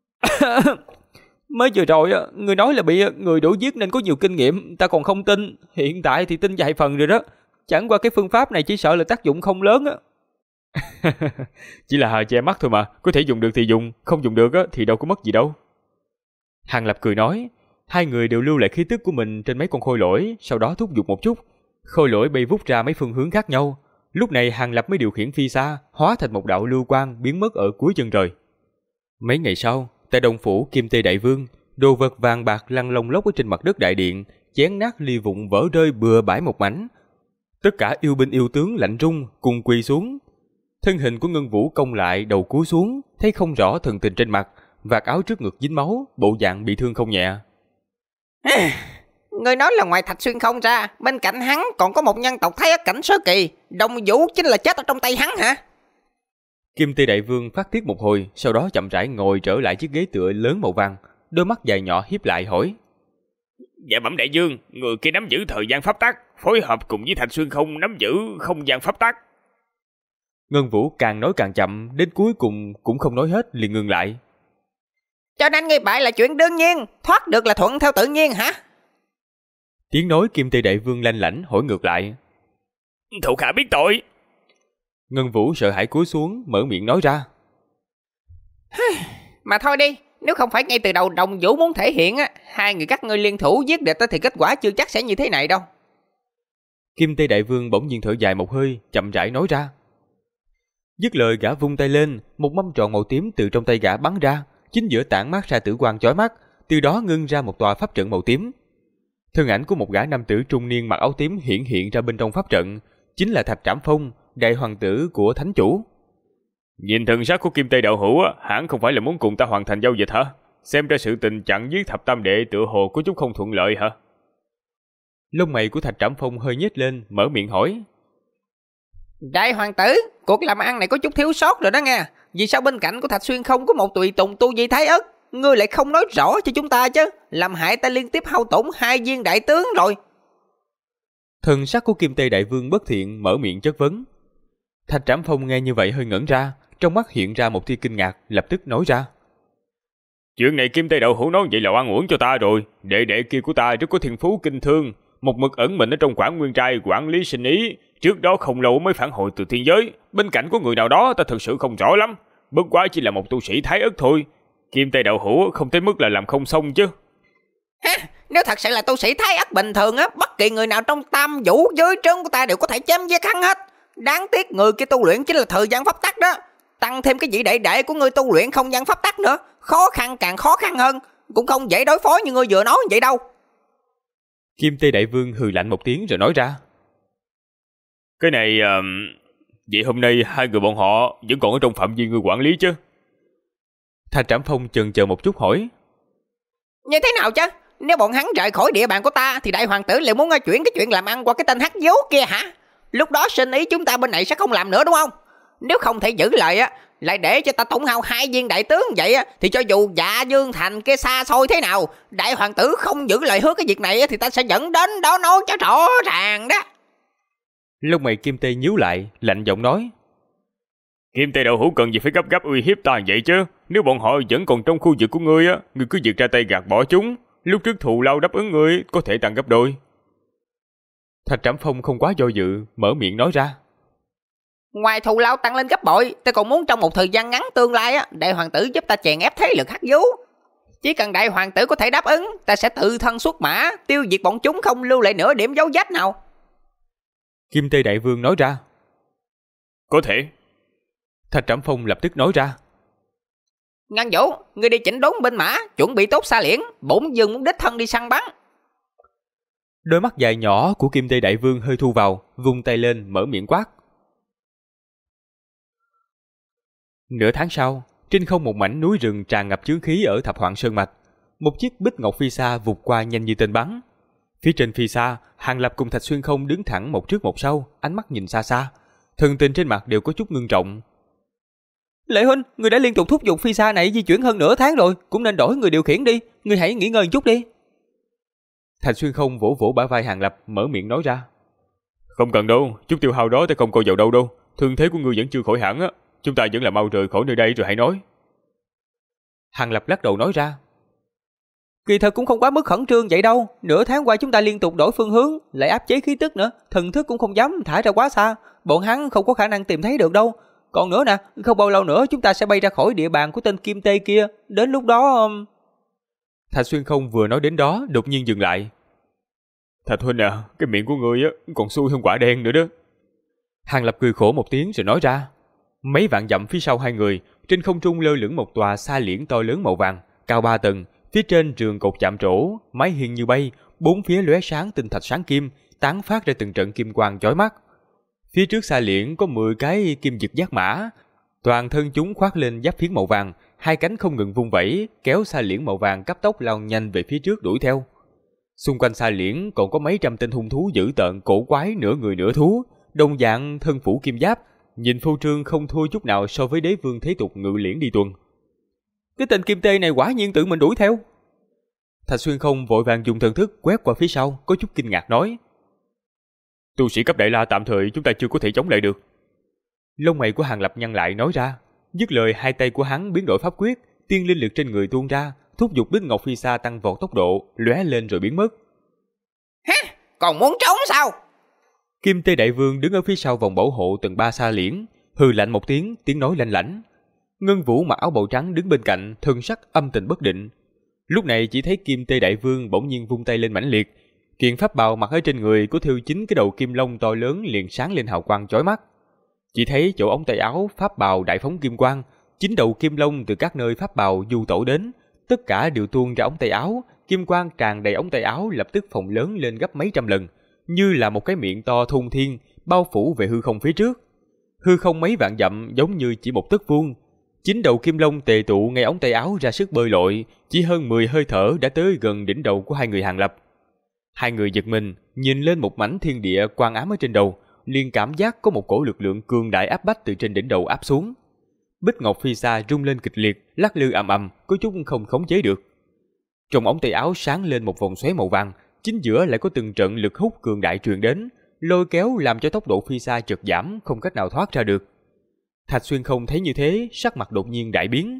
Mới vừa rồi người nói là bị người đuổi giết nên có nhiều kinh nghiệm, ta còn không tin. Hiện tại thì tin vài phần rồi đó. Chẳng qua cái phương pháp này chỉ sợ là tác dụng không lớn á. Chỉ là che mắt thôi mà, có thể dùng được thì dùng, không dùng được thì đâu có mất gì đâu. Hàng Lập cười nói. Hai người đều lưu lại khí tức của mình trên mấy con khôi lỗi, sau đó thúc giục một chút. Khôi lỗi bay vút ra mấy phương hướng khác nhau. Lúc này Hàng Lập mới điều khiển phi xa, hóa thành một đạo lưu quang biến mất ở cuối chân trời. Mấy ngày sau, tại Đông phủ Kim Tê Đại Vương, đồ vật vàng bạc lăn lông lốc ở trên mặt đất đại điện, chén nát ly vụn vỡ rơi bừa bãi một mảnh. Tất cả yêu binh yêu tướng lạnh run cùng quỳ xuống. Thân hình của Ngân Vũ cong lại, đầu cúi xuống, thấy không rõ thần tình trên mặt, vạt áo trước ngực dính máu, bộ dạng bị thương không nhẹ. Người nói là ngoài Thạch Xuyên Không ra, bên cạnh hắn còn có một nhân tộc Thái Ất cảnh sơ kỳ, Đồng Vũ chính là chết ở trong tay hắn hả? Kim Tê Đại Vương phát tiết một hồi, sau đó chậm rãi ngồi trở lại chiếc ghế tựa lớn màu vàng, đôi mắt dài nhỏ híp lại hỏi. Dạ bẩm đại vương, người kia nắm giữ thời gian pháp tắc, phối hợp cùng với Thạch Xuyên Không nắm giữ không gian pháp tắc. Ngân Vũ càng nói càng chậm, đến cuối cùng cũng không nói hết liền ngừng lại. Cho nên nghi bại là chuyện đương nhiên, thoát được là thuận theo tự nhiên hả? Tiếng nói Kim Tê Đại Vương lanh lảnh hỏi ngược lại. Thuộc hạ biết tội. Ngân Vũ sợ hãi cúi xuống, mở miệng nói ra. Mà thôi đi, nếu không phải ngay từ đầu Đồng Vũ muốn thể hiện hai người các ngươi liên thủ giết địch thì kết quả chưa chắc sẽ như thế này đâu. Kim Tê Đại Vương bỗng nhiên thở dài một hơi, chậm rãi nói ra. Dứt lời gã vung tay lên, một mâm tròn màu tím từ trong tay gã bắn ra, chính giữa tản mát ra tử quang chói mắt, từ đó ngưng ra một tòa pháp trận màu tím. Thân ảnh của một gã nam tử trung niên mặc áo tím hiện ra bên trong pháp trận, chính là Thạch Trảm Phong, đại hoàng tử của thánh chủ. Nhìn thần sắc của Kim Tê đạo hữu, hẳn không phải là muốn cùng ta hoàn thành giao dịch hả? Xem ra sự tình chặn giết Thập Tam đệ tựa hồ có chút không thuận lợi hả? Lông mày của Thạch Trảm Phong hơi nhếch lên, mở miệng hỏi. Đại hoàng tử, cuộc làm ăn này có chút thiếu sót rồi đó nghe. Vì sao bên cạnh của Thạch Xuyên Không có một tùy tùng tu vi Thái Ất? Ngươi lại không nói rõ cho chúng ta chứ, làm hại ta liên tiếp hao tổn 2 viên đại tướng rồi. Thần sắc của Kim Tê Đại Vương bất thiện, mở miệng chất vấn. Thạch Trảm Phong nghe như vậy hơi ngẩn ra, trong mắt hiện ra một tia kinh ngạc, lập tức nói ra. Chuyện này Kim Tê đạo hữu nói vậy là oan uổng cho ta rồi. Đệ đệ kia của ta rất có thiên phú kinh thương, một mực ẩn mình ở trong Quảng Nguyên trai quản lý sinh ý, trước đó không lâu mới phản hồi từ thiên giới. Bên cạnh có người nào đó ta thật sự không rõ lắm, bất quá chỉ là một tu sĩ Thái Ất thôi. Kim Tê đạo hữu không tới mức là làm không xong chứ. Ha, nếu thật sự là tu sĩ Thái Ất bình thường bất kỳ người nào trong Tam Vũ giới trướng của ta đều có thể chém giết hắn hết. Đáng tiếc người kia tu luyện chính là thời gian pháp tắc đó. Tăng thêm cái vị đệ đệ của ngươi tu luyện không gian pháp tắc nữa, khó khăn càng khó khăn hơn, cũng không dễ đối phó như ngươi vừa nói vậy đâu. Kim Tê Đại Vương hừ lạnh một tiếng rồi nói ra. Cái này, vậy hôm nay hai người bọn họ vẫn còn ở trong phạm vi ngươi quản lý chứ? Thạch Trảm Phong chần chờ một chút hỏi. Như thế nào chứ? Nếu bọn hắn rời khỏi địa bàn của ta thì đại hoàng tử lại muốn chuyển cái chuyện làm ăn qua cái tên hắc dấu kia hả? Lúc đó sinh ý chúng ta bên này sẽ không làm nữa đúng không? Nếu không thể giữ lời lại để cho ta tổn hao 2 viên đại tướng vậy thì cho dù Dạ Dương Thành kia xa xôi thế nào, đại hoàng tử không giữ lời hứa cái việc này thì ta sẽ dẫn đến đó nói cho rõ ràng đó. Lông mày Kim Tê nhíu lại, lạnh giọng nói. Kim Tê đạo hữu cần gì phải gấp gáp uy hiếp ta vậy chứ? Nếu bọn họ vẫn còn trong khu vực của ngươi ngươi cứ việc ra tay gạt bỏ chúng. Lúc trước thù lao đáp ứng ngươi có thể tăng gấp đôi. Thạch Trảm Phong không quá do dự, mở miệng nói ra. Ngoài thù lao tăng lên gấp bội, ta còn muốn trong một thời gian ngắn tương lai đại hoàng tử giúp ta chèn ép thế lực hắc dấu. Chỉ cần đại hoàng tử có thể đáp ứng, ta sẽ tự thân xuất mã, tiêu diệt bọn chúng không lưu lại nửa điểm dấu vết nào. Kim Tê Đại Vương nói ra. Có thể. Thạch Trảm Phong lập tức nói ra. Ngân Vũ, ngươi đi chỉnh đốn binh mã, chuẩn bị tốt xa liễn, bổn vương muốn đích thân đi săn bắn. Đôi mắt dài nhỏ của Kim Tê Đại Vương hơi thu vào, vung tay lên mở miệng quát. Nửa tháng sau, trên không một mảnh núi rừng tràn ngập chướng khí ở Thập Hoạn Sơn Mạch. Một chiếc bích ngọc phi xa vụt qua nhanh như tên bắn. Phía trên phi xa, Hàng Lập cùng Thạch Xuyên Không đứng thẳng một trước một sau, ánh mắt nhìn xa xa. Thần tình trên mặt đều có chút ngưng trọng. Lệ huynh, người đã liên tục thúc giục phi xa này di chuyển hơn nửa tháng rồi, cũng nên đổi người điều khiển đi, người hãy nghỉ ngơi một chút đi. Thạch Xuyên Không vỗ vỗ bả vai Hàng Lập, mở miệng nói ra. Không cần đâu, chút tiêu hao đó ta không coi vào đâu đâu, thương thế của ngươi vẫn chưa khỏi hẳn chúng ta vẫn là mau rời khỏi nơi đây rồi hãy nói. Hàng Lập lắc đầu nói ra. Kỳ thật cũng không quá mức khẩn trương vậy đâu. Nửa tháng qua chúng ta liên tục đổi phương hướng, lại áp chế khí tức nữa, thần thức cũng không dám thả ra quá xa. Bọn hắn không có khả năng tìm thấy được đâu. Còn nữa nè, không bao lâu nữa chúng ta sẽ bay ra khỏi địa bàn của tên Kim Tê kia. Đến lúc đó... Thạch Xuyên Không vừa nói đến đó, đột nhiên dừng lại. Thạch huynh à, cái miệng của ngươi á còn xui hơn quả đen nữa đó. Hàng Lập cười khổ một tiếng rồi nói ra. Mấy vạn dặm phía sau hai người, trên không trung lơ lửng một tòa sa liễn to lớn màu vàng, cao 3 tầng. Phía trên trường cột chạm trổ, mái hiên như bay, bốn phía lóe sáng tinh thạch sáng kim, tán phát ra từng trận kim quang chói mắt. Phía trước sa liễn có 10 cái kim dực giác mã, toàn thân chúng khoác lên giáp phiến màu vàng, hai cánh không ngừng vung vẩy, kéo sa liễn màu vàng cấp tốc lao nhanh về phía trước đuổi theo. Xung quanh sa liễn còn có mấy trăm tên hung thú dữ tợn cổ quái nửa người nửa thú, đồng dạng thân phủ kim giáp, nhìn phô trương không thua chút nào so với đế vương thế tục ngự liễn đi tuần. Cái tên Kim Tê này quả nhiên tự mình đuổi theo. Thạch Xuyên Không vội vàng dùng thần thức quét qua phía sau, có chút kinh ngạc nói. Tu sĩ cấp Đại La tạm thời chúng ta chưa có thể chống lại được. Lông mày của Hàng Lập nhăn lại nói ra. Dứt lời, hai tay của hắn biến đổi pháp quyết, tiên linh lực trên người tuôn ra, thúc giục Bích Ngọc Phi Sa tăng vọt tốc độ, lóe lên rồi biến mất. Hả? Còn muốn trốn sao? Kim Tê Đại Vương đứng ở phía sau vòng bảo hộ tầng 3 sa liễn, hừ lạnh một tiếng, tiếng nói lanh lảnh. Ngân Vũ mặc áo bào trắng đứng bên cạnh, thân sắc âm tình bất định. Lúc này chỉ thấy Kim Tê Đại Vương bỗng nhiên vung tay lên mãnh liệt, kiện pháp bào mặc ở trên người của thêu chính cái đầu kim long to lớn liền sáng lên hào quang chói mắt. Chỉ thấy chỗ ống tay áo pháp bào đại phóng kim quang, 9 đầu kim long từ các nơi pháp bào du tẩu đến, tất cả đều tuôn ra ống tay áo, kim quang tràn đầy ống tay áo lập tức phồng lớn lên gấp mấy trăm lần, như là một cái miệng to thôn thiên, bao phủ về hư không phía trước. Hư không mấy vạn dặm giống như chỉ một tấc vuông. 9 đầu kim long tề tụ ngay ống tay áo ra sức bơi lội, chỉ hơn 10 hơi thở đã tới gần đỉnh đầu của hai người Hàng Lập. Hai người giật mình, nhìn lên một mảnh thiên địa quang ám ở trên đầu, liền cảm giác có một cổ lực lượng cường đại áp bách từ trên đỉnh đầu áp xuống. Bích Ngọc Phi Sa rung lên kịch liệt, lắc lư ầm ầm, có chút không khống chế được. Trong ống tay áo sáng lên một vòng xoáy màu vàng, chính giữa lại có từng trận lực hút cường đại truyền đến, lôi kéo làm cho tốc độ Phi Sa chợt giảm, không cách nào thoát ra được. Thạch Xuyên Không thấy như thế, sắc mặt đột nhiên đại biến.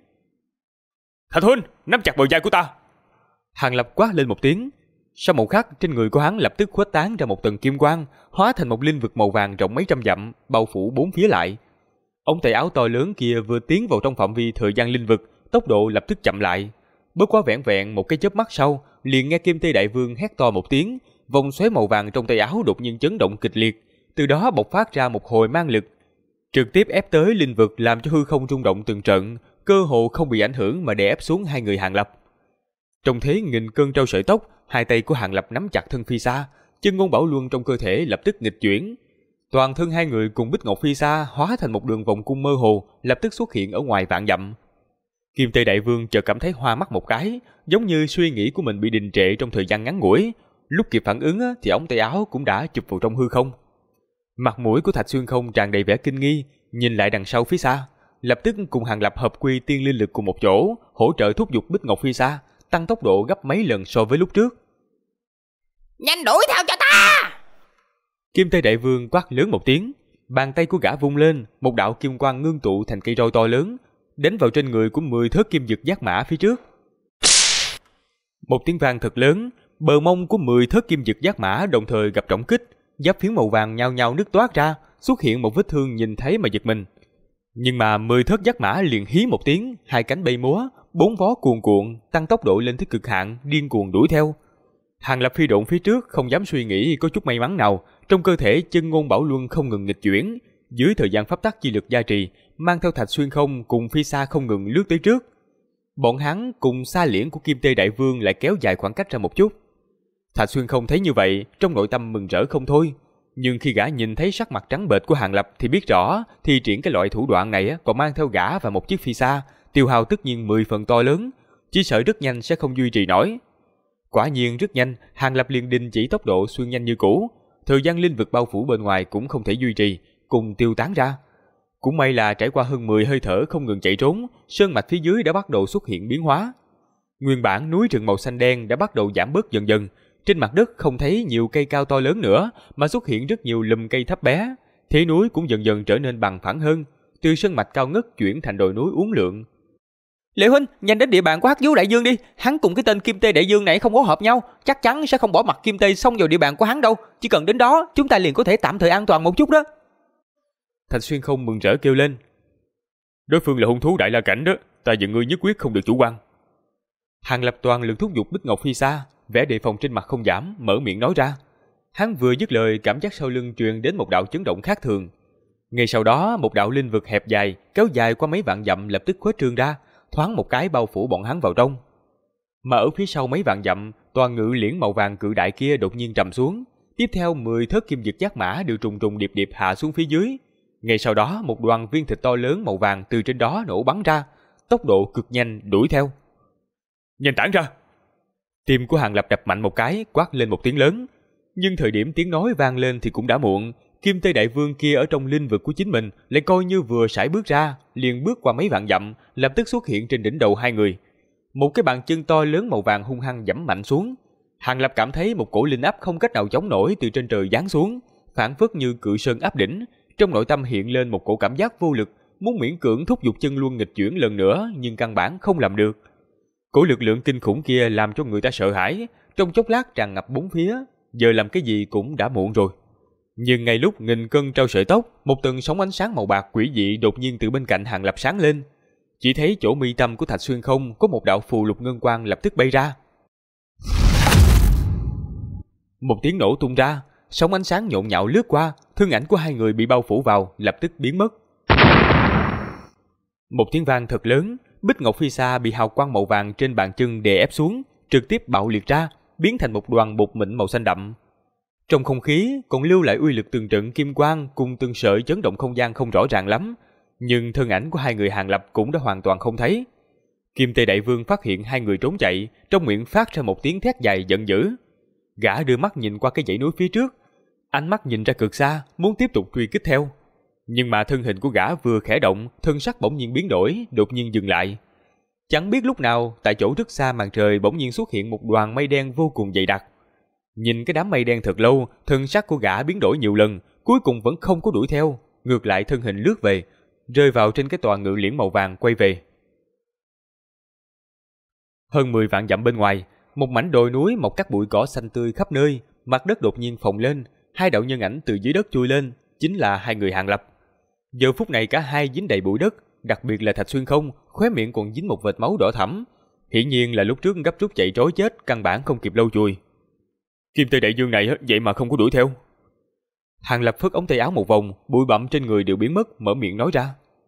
Thạch huynh, nắm chặt bờ vai của ta! Hàng Lập quát lên một tiếng. Sau một khắc, trên người của hắn lập tức khuếch tán ra một tầng kim quang, hóa thành một linh vực màu vàng rộng mấy trăm dặm, bao phủ bốn phía lại. Ống tay áo to lớn kia vừa tiến vào trong phạm vi thời gian linh vực, tốc độ lập tức chậm lại. Bất quá vẻn vẹn một cái chớp mắt sau, liền nghe Kim Tê Đại Vương hét to một tiếng, vòng xoáy màu vàng trong tay áo đột nhiên chấn động kịch liệt, từ đó bộc phát ra một hồi mang lực, trực tiếp ép tới linh vực làm cho hư không rung động từng trận, cơ hồ không bị ảnh hưởng mà đè ép xuống hai người Hàng Lập. Trong thế nghìn cơn trâu sợi tóc, hai tay của Hàng Lập nắm chặt thân Phi Sa, chân ngôn bảo luân trong cơ thể lập tức nghịch chuyển. Toàn thân hai người cùng Bích Ngọc Phi Sa hóa thành một đường vòng cung mơ hồ, lập tức xuất hiện ở ngoài vạn dặm. Kim Tê Đại Vương chợt cảm thấy hoa mắt một cái, giống như suy nghĩ của mình bị đình trệ trong thời gian ngắn ngủi. Lúc kịp phản ứng thì ống tay áo cũng đã chụp vào trong hư không. Mặt mũi của Thạch Xuyên Không tràn đầy vẻ kinh nghi, nhìn lại đằng sau phía xa, lập tức cùng Hàng Lập hợp quy tiên linh lực cùng một chỗ, hỗ trợ thúc giục Bích Ngọc Phi Sa, tăng tốc độ gấp mấy lần so với lúc trước. Nhanh đuổi theo cho ta! Kim Tê Đại Vương quát lớn một tiếng, bàn tay của gã vung lên, một đạo kim quang ngưng tụ thành cây roi to lớn, đánh vào trên người của 10 thớt kim dực giác mã phía trước. Một tiếng vang thật lớn, bờ mông của 10 thớt kim dực giác mã đồng thời gặp trọng kích, giáp phiến màu vàng nhao nhao nứt toát ra, xuất hiện một vết thương nhìn thấy mà giật mình. Nhưng mà 10 thớt giác mã liền hí một tiếng, hai cánh bay múa, bốn vó cuồn cuộn, tăng tốc độ lên tới cực hạn, điên cuồng đuổi theo. Hàng Lập phi độn phía trước, không dám suy nghĩ có chút may mắn nào, trong cơ thể chân ngôn bảo luân không ngừng nghịch chuyển, dưới thời gian pháp tắc chi lực gia trì, mang theo Thạch Xuyên Không cùng Phi Sa không ngừng lướt tới trước. Bọn hắn cùng sa liễn của Kim Tê Đại Vương lại kéo dài khoảng cách ra một chút. Thạch Xuyên Không thấy như vậy, trong nội tâm mừng rỡ không thôi. Nhưng khi gã nhìn thấy sắc mặt trắng bệch của Hàng Lập thì biết rõ, thi triển cái loại thủ đoạn này còn mang theo gã và một chiếc Phi Sa, tiêu hao tất nhiên 10 phần to lớn, chỉ sợ rất nhanh sẽ không duy trì nổi. Quả nhiên rất nhanh, Hàng Lập liền đình chỉ tốc độ xuyên nhanh như cũ, thời gian linh vực bao phủ bên ngoài cũng không thể duy trì, cùng tiêu tán ra. Cũng may là trải qua hơn 10 hơi thở không ngừng chạy trốn, sơn mạch phía dưới đã bắt đầu xuất hiện biến hóa. Nguyên bản núi rừng màu xanh đen đã bắt đầu giảm bớt dần dần, trên mặt đất không thấy nhiều cây cao to lớn nữa mà xuất hiện rất nhiều lùm cây thấp bé, thế núi cũng dần dần trở nên bằng phẳng hơn, từ sơn mạch cao ngất chuyển thành đồi núi uốn lượn. Lệ huynh, nhanh đến địa bàn của Hắc Vũ Đại Dương đi, hắn cùng cái tên Kim Tê Đại Dương này không có hợp nhau, chắc chắn sẽ không bỏ mặt Kim Tê xông vào địa bàn của hắn đâu, chỉ cần đến đó, chúng ta liền có thể tạm thời an toàn một chút đó. Thạch Xuyên Không mừng rỡ kêu lên. Đối phương là hung thú Đại La Cảnh đó, ta và ngươi nhất quyết không được chủ quan. Hàng Lập toàn lực thúc giục Bích Ngọc Phi Sa, vẻ đề phòng trên mặt không giảm, mở miệng nói ra. Hắn vừa dứt lời, cảm giác sau lưng truyền đến một đạo chấn động khác thường. Ngay sau đó, một đạo linh vực hẹp dài, kéo dài qua mấy vạn dặm lập tức khuếch trương ra, thoáng một cái bao phủ bọn hắn vào trong. Mà ở phía sau mấy vạn dặm, toàn ngự liễn màu vàng cự đại kia đột nhiên trầm xuống. Tiếp theo 10 thớt kim dực giác mã đều trùng trùng điệp điệp hạ xuống phía dưới. Ngay sau đó, một đoàn viên thịt to lớn màu vàng từ trên đó nổ bắn ra, tốc độ cực nhanh đuổi theo. Nhanh tản ra! Tim của Hàng Lập đập mạnh một cái, quát lên một tiếng lớn. Nhưng thời điểm tiếng nói vang lên thì cũng đã muộn. Kim Tê Đại Vương kia ở trong linh vực của chính mình lại coi như vừa sải bước ra, liền bước qua mấy vạn dặm, lập tức xuất hiện trên đỉnh đầu hai người. Một cái bàn chân to lớn màu vàng hung hăng giẫm mạnh xuống. Hàng Lập cảm thấy một cổ linh áp không cách nào chống nổi từ trên trời giáng xuống, phảng phất như cự sơn áp đỉnh. Trong nội tâm hiện lên một cổ cảm giác vô lực, muốn miễn cưỡng thúc giục chân luân nghịch chuyển lần nữa nhưng căn bản không làm được. Cổ lực lượng kinh khủng kia làm cho người ta sợ hãi, trong chốc lát tràn ngập bốn phía, giờ làm cái gì cũng đã muộn rồi. Nhưng ngay lúc nghìn cân treo sợi tóc, một tầng sóng ánh sáng màu bạc quỷ dị đột nhiên từ bên cạnh Hàng Lập sáng lên. Chỉ thấy chỗ mi tâm của Thạch Xuyên Không có một đạo phù lục ngân quang lập tức bay ra. Một tiếng nổ tung ra, sóng ánh sáng nhộn nhạo lướt qua, thân ảnh của hai người bị bao phủ vào, lập tức biến mất. Một tiếng vang thật lớn, Bích Ngọc Phi Sa bị hào quang màu vàng trên bàn chân đè ép xuống, trực tiếp bạo liệt ra, biến thành một đoàn bột mịn màu xanh đậm. Trong không khí còn lưu lại uy lực từng trận kim quang cùng từng sợi chấn động không gian không rõ ràng lắm, nhưng thân ảnh của hai người Hàng Lập cũng đã hoàn toàn không thấy. Kim Tê Đại Vương phát hiện hai người trốn chạy, trong miệng phát ra một tiếng thét dài giận dữ. Gã đưa mắt nhìn qua cái dãy núi phía trước, ánh mắt nhìn ra cực xa, muốn tiếp tục truy kích theo. Nhưng mà thân hình của gã vừa khẽ động, thân sắc bỗng nhiên biến đổi, đột nhiên dừng lại. Chẳng biết lúc nào, tại chỗ rất xa màn trời bỗng nhiên xuất hiện một đoàn mây đen vô cùng dày đặc. Nhìn cái đám mây đen thật lâu, thân sắc của gã biến đổi nhiều lần, cuối cùng vẫn không có đuổi theo, ngược lại thân hình lướt về, rơi vào trên cái tòa ngự liễn màu vàng quay về. Hơn 10 vạn dặm bên ngoài, một mảnh đồi núi mọc các bụi cỏ xanh tươi khắp nơi, mặt đất đột nhiên phồng lên, hai đạo nhân ảnh từ dưới đất chui lên, chính là hai người Hàng Lập. Giờ phút này cả hai dính đầy bụi đất, đặc biệt là Thạch Xuyên Không, khóe miệng còn dính một vệt máu đỏ thẫm, hiển nhiên là lúc trước gấp rút chạy trối chết, căn bản không kịp lâu chui. Kim Tê Đại Dương này vậy mà không có đuổi theo. Hàng Lập phất ống tay áo một vòng, bụi bặm trên người đều biến mất, mở miệng nói ra.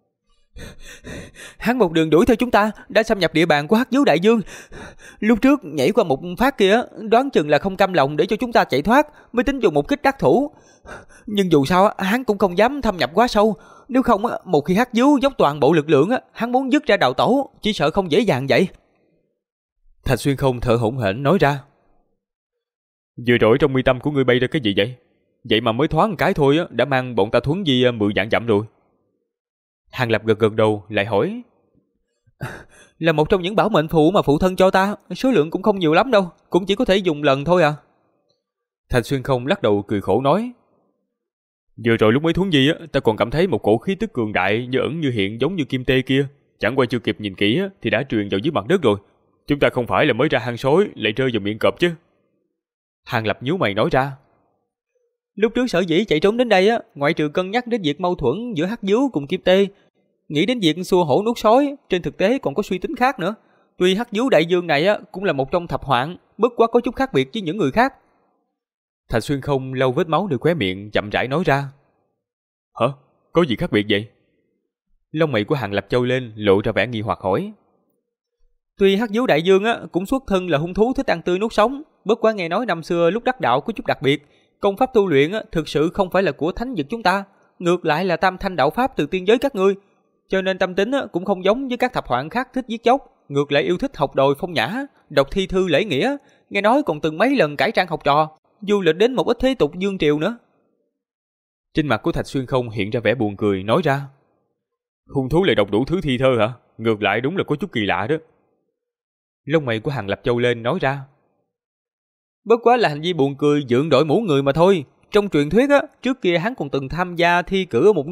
Hắn một đường đuổi theo chúng ta, đã xâm nhập địa bàn của Hắc Vũ Đại Dương. Lúc trước nhảy qua một phát kia, đoán chừng là không cam lòng để cho chúng ta chạy thoát, mới tính dùng một kích đắc thủ. Nhưng dù sao, hắn cũng không dám thâm nhập quá sâu. Nếu không, một khi Hắc Vũ dốc toàn bộ lực lượng, hắn muốn dứt ra đào tổ, chỉ sợ không dễ dàng vậy. Thạch Xuyên Không thở hổn hển nói ra. Vừa rồi trong mi tâm của ngươi bay ra cái gì vậy? Vậy mà mới thoáng một cái thôi đã mang bọn ta thuấn di 10 vạn dặm rồi. Hàng Lập gật gật đầu lại hỏi. Là một trong những bảo mệnh phù mà phụ thân cho ta, số lượng cũng không nhiều lắm đâu, cũng chỉ có thể dùng lần thôi à. Thạch Xuyên Không lắc đầu cười khổ nói. Vừa rồi lúc mới thuấn di ta còn cảm thấy một cổ khí tức cường đại như ẩn như hiện giống như kim tê kia, chẳng qua chưa kịp nhìn kỹ thì đã truyền vào dưới mặt đất rồi. Chúng ta không phải là mới ra hang sói lại rơi vào miệng cọp chứ. Hàng Lập nhíu mày nói ra. Lúc trước sở dĩ chạy trốn đến đây ngoại trừ cân nhắc đến việc mâu thuẫn giữa Hắc Vũ cùng Kim Tê, nghĩ đến việc xua hổ nuốt sói, trên thực tế còn có suy tính khác nữa. Tuy Hắc Vũ Đại Dương này cũng là một trong thập hoạn, bất quá có chút khác biệt với những người khác. Thạch Xuyên Không lau vết máu nơi khóe miệng, chậm rãi nói ra. Hả? Có gì khác biệt vậy? Lông mày của Hàng Lập trâu lên, lộ ra vẻ nghi hoặc hỏi. Tuy Hắc Vũ Đại Dương cũng xuất thân là hung thú thích ăn tươi nuốt sống, bất quá nghe nói năm xưa lúc đắc đạo có chút đặc biệt, công pháp tu luyện thực sự không phải là của thánh vực chúng ta, ngược lại là tam thanh đạo pháp từ tiên giới các ngươi, cho nên tâm tính cũng không giống với các thập hoạn khác thích giết chóc, ngược lại yêu thích học đòi phong nhã, đọc thi thư lễ nghĩa, nghe nói còn từng mấy lần cải trang học trò, du lịch đến một ít thế tục dương triều nữa. Trên mặt của Thạch Xuyên Không hiện ra vẻ buồn cười nói ra. Hung thú lại đọc đủ thứ thi thơ hả? Ngược lại đúng là có chút kỳ lạ đó. Lông mày của Hàng Lập trâu lên nói ra. Bất quá là hành vi buồn cười dưỡng đổi mũ người mà thôi. Trong truyền thuyết trước kia hắn còn từng tham gia thi cử ở một nước,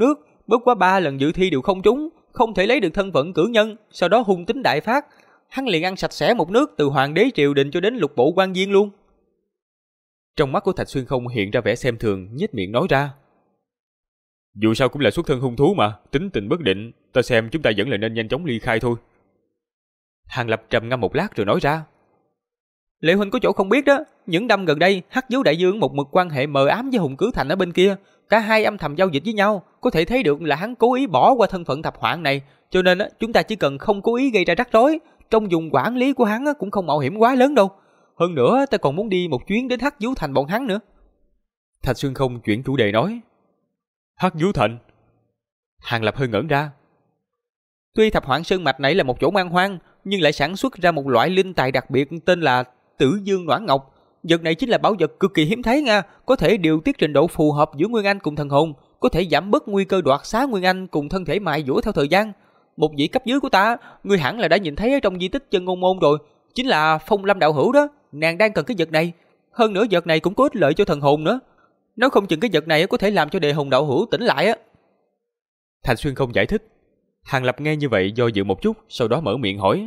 Bất quá 3 lần dự thi đều không trúng, không thể lấy được thân phận cử nhân, sau đó hung tính đại phát, hắn liền ăn sạch sẽ một nước từ hoàng đế triều đình cho đến lục bộ quan viên luôn. Trong mắt của Thạch Xuyên Không hiện ra vẻ xem thường, nhếch miệng nói ra: Dù sao cũng là xuất thân hung thú mà, tính tình bất định, ta xem chúng ta vẫn là nên nhanh chóng ly khai thôi. Hàng Lập trầm ngâm một lát rồi nói ra: Lệ huynh có chỗ không biết đó, những năm gần đây Hắc Dấu Đại Dương một mực quan hệ mờ ám với Hùng Cử Thành ở bên kia, cả hai âm thầm giao dịch với nhau, có thể thấy được là hắn cố ý bỏ qua thân phận thập hoạn này, cho nên chúng ta chỉ cần không cố ý gây ra rắc rối, trong vùng quản lý của hắn cũng không mạo hiểm quá lớn đâu. Hơn nữa ta còn muốn đi một chuyến đến Hắc Dấu Thành bọn hắn nữa. Thạch Xuyên Không chuyển chủ đề nói: Hắc Dấu Thành? Hàng Lập hơi ngẩn ra. Tuy thập hoạn sơn mạch này là một chỗ man hoang, nhưng lại sản xuất ra một loại linh tài đặc biệt tên là Tử Dương Noãn Ngọc. Vật này chính là bảo vật cực kỳ hiếm thấy nha, có thể điều tiết trình độ phù hợp giữa Nguyên Anh cùng thần hồn, có thể giảm bớt nguy cơ đoạt xá Nguyên Anh cùng thân thể mài dũa theo thời gian. Một vị cấp dưới của ta, ngươi hẳn là đã nhìn thấy ở trong di tích Chân Ngôn Môn rồi, chính là Phong Lâm đạo hữu đó, nàng đang cần cái vật này. Hơn nữa vật này cũng có ích lợi cho thần hồn nữa. Nếu không chừng cái vật này có thể làm cho Đề Hồn đạo hữu tỉnh lại á. Thạch Xuyên Không giải thích. Hàng Lập nghe như vậy do dự một chút, sau đó mở miệng hỏi: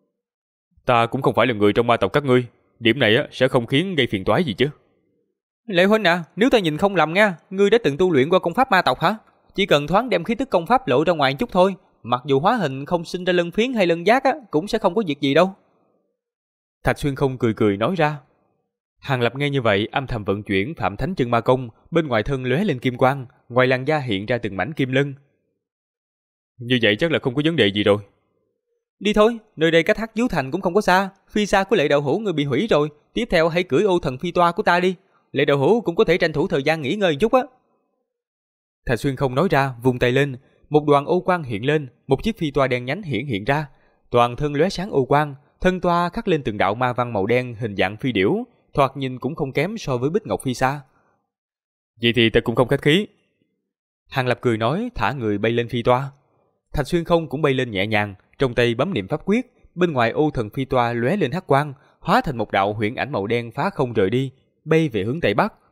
Ta cũng không phải là người trong ma tộc các ngươi, điểm này sẽ không khiến gây phiền toái gì chứ? Lệ huynh à, nếu ta nhìn không lầm nha, ngươi đã từng tu luyện qua công pháp ma tộc hả? Chỉ cần thoáng đem khí tức công pháp lộ ra ngoài chút thôi, mặc dù hóa hình không sinh ra lân phiến hay lân giác cũng sẽ không có việc gì đâu. Thạch Xuyên Không cười cười nói ra. Hàng Lập nghe như vậy âm thầm vận chuyển Phạm Thánh Chân Ma Công, bên ngoài thân lóe lên kim quang, ngoài làn da hiện ra từng mảnh kim lân. Như vậy chắc là không có vấn đề gì rồi. Đi thôi, nơi đây cách Hắc Dấu Thành cũng không có xa, phi xa của Lệ đạo hữu người bị hủy rồi, tiếp theo hãy cưỡi ô thần phi toa của ta đi. Lệ đạo hữu cũng có thể tranh thủ thời gian nghỉ ngơi chút á. Thạch Xuyên Không nói ra, vung tay lên, một đoàn ô quang hiện lên, một chiếc phi toa đen nhánh hiện ra, toàn thân lóe sáng ô quang, thân toa khắc lên từng đạo ma văn màu đen hình dạng phi điểu, thoạt nhìn cũng không kém so với Bích Ngọc Phi Sa. Vậy thì ta cũng không khách khí. Hàng Lập cười nói, thả người bay lên phi toa. Thạch Xuyên Không cũng bay lên nhẹ nhàng, trong tay bấm niệm pháp quyết, bên ngoài ô thần phi toa lóe lên hắc quang, hóa thành một đạo huyễn ảnh màu đen phá không rời đi, bay về hướng tây bắc.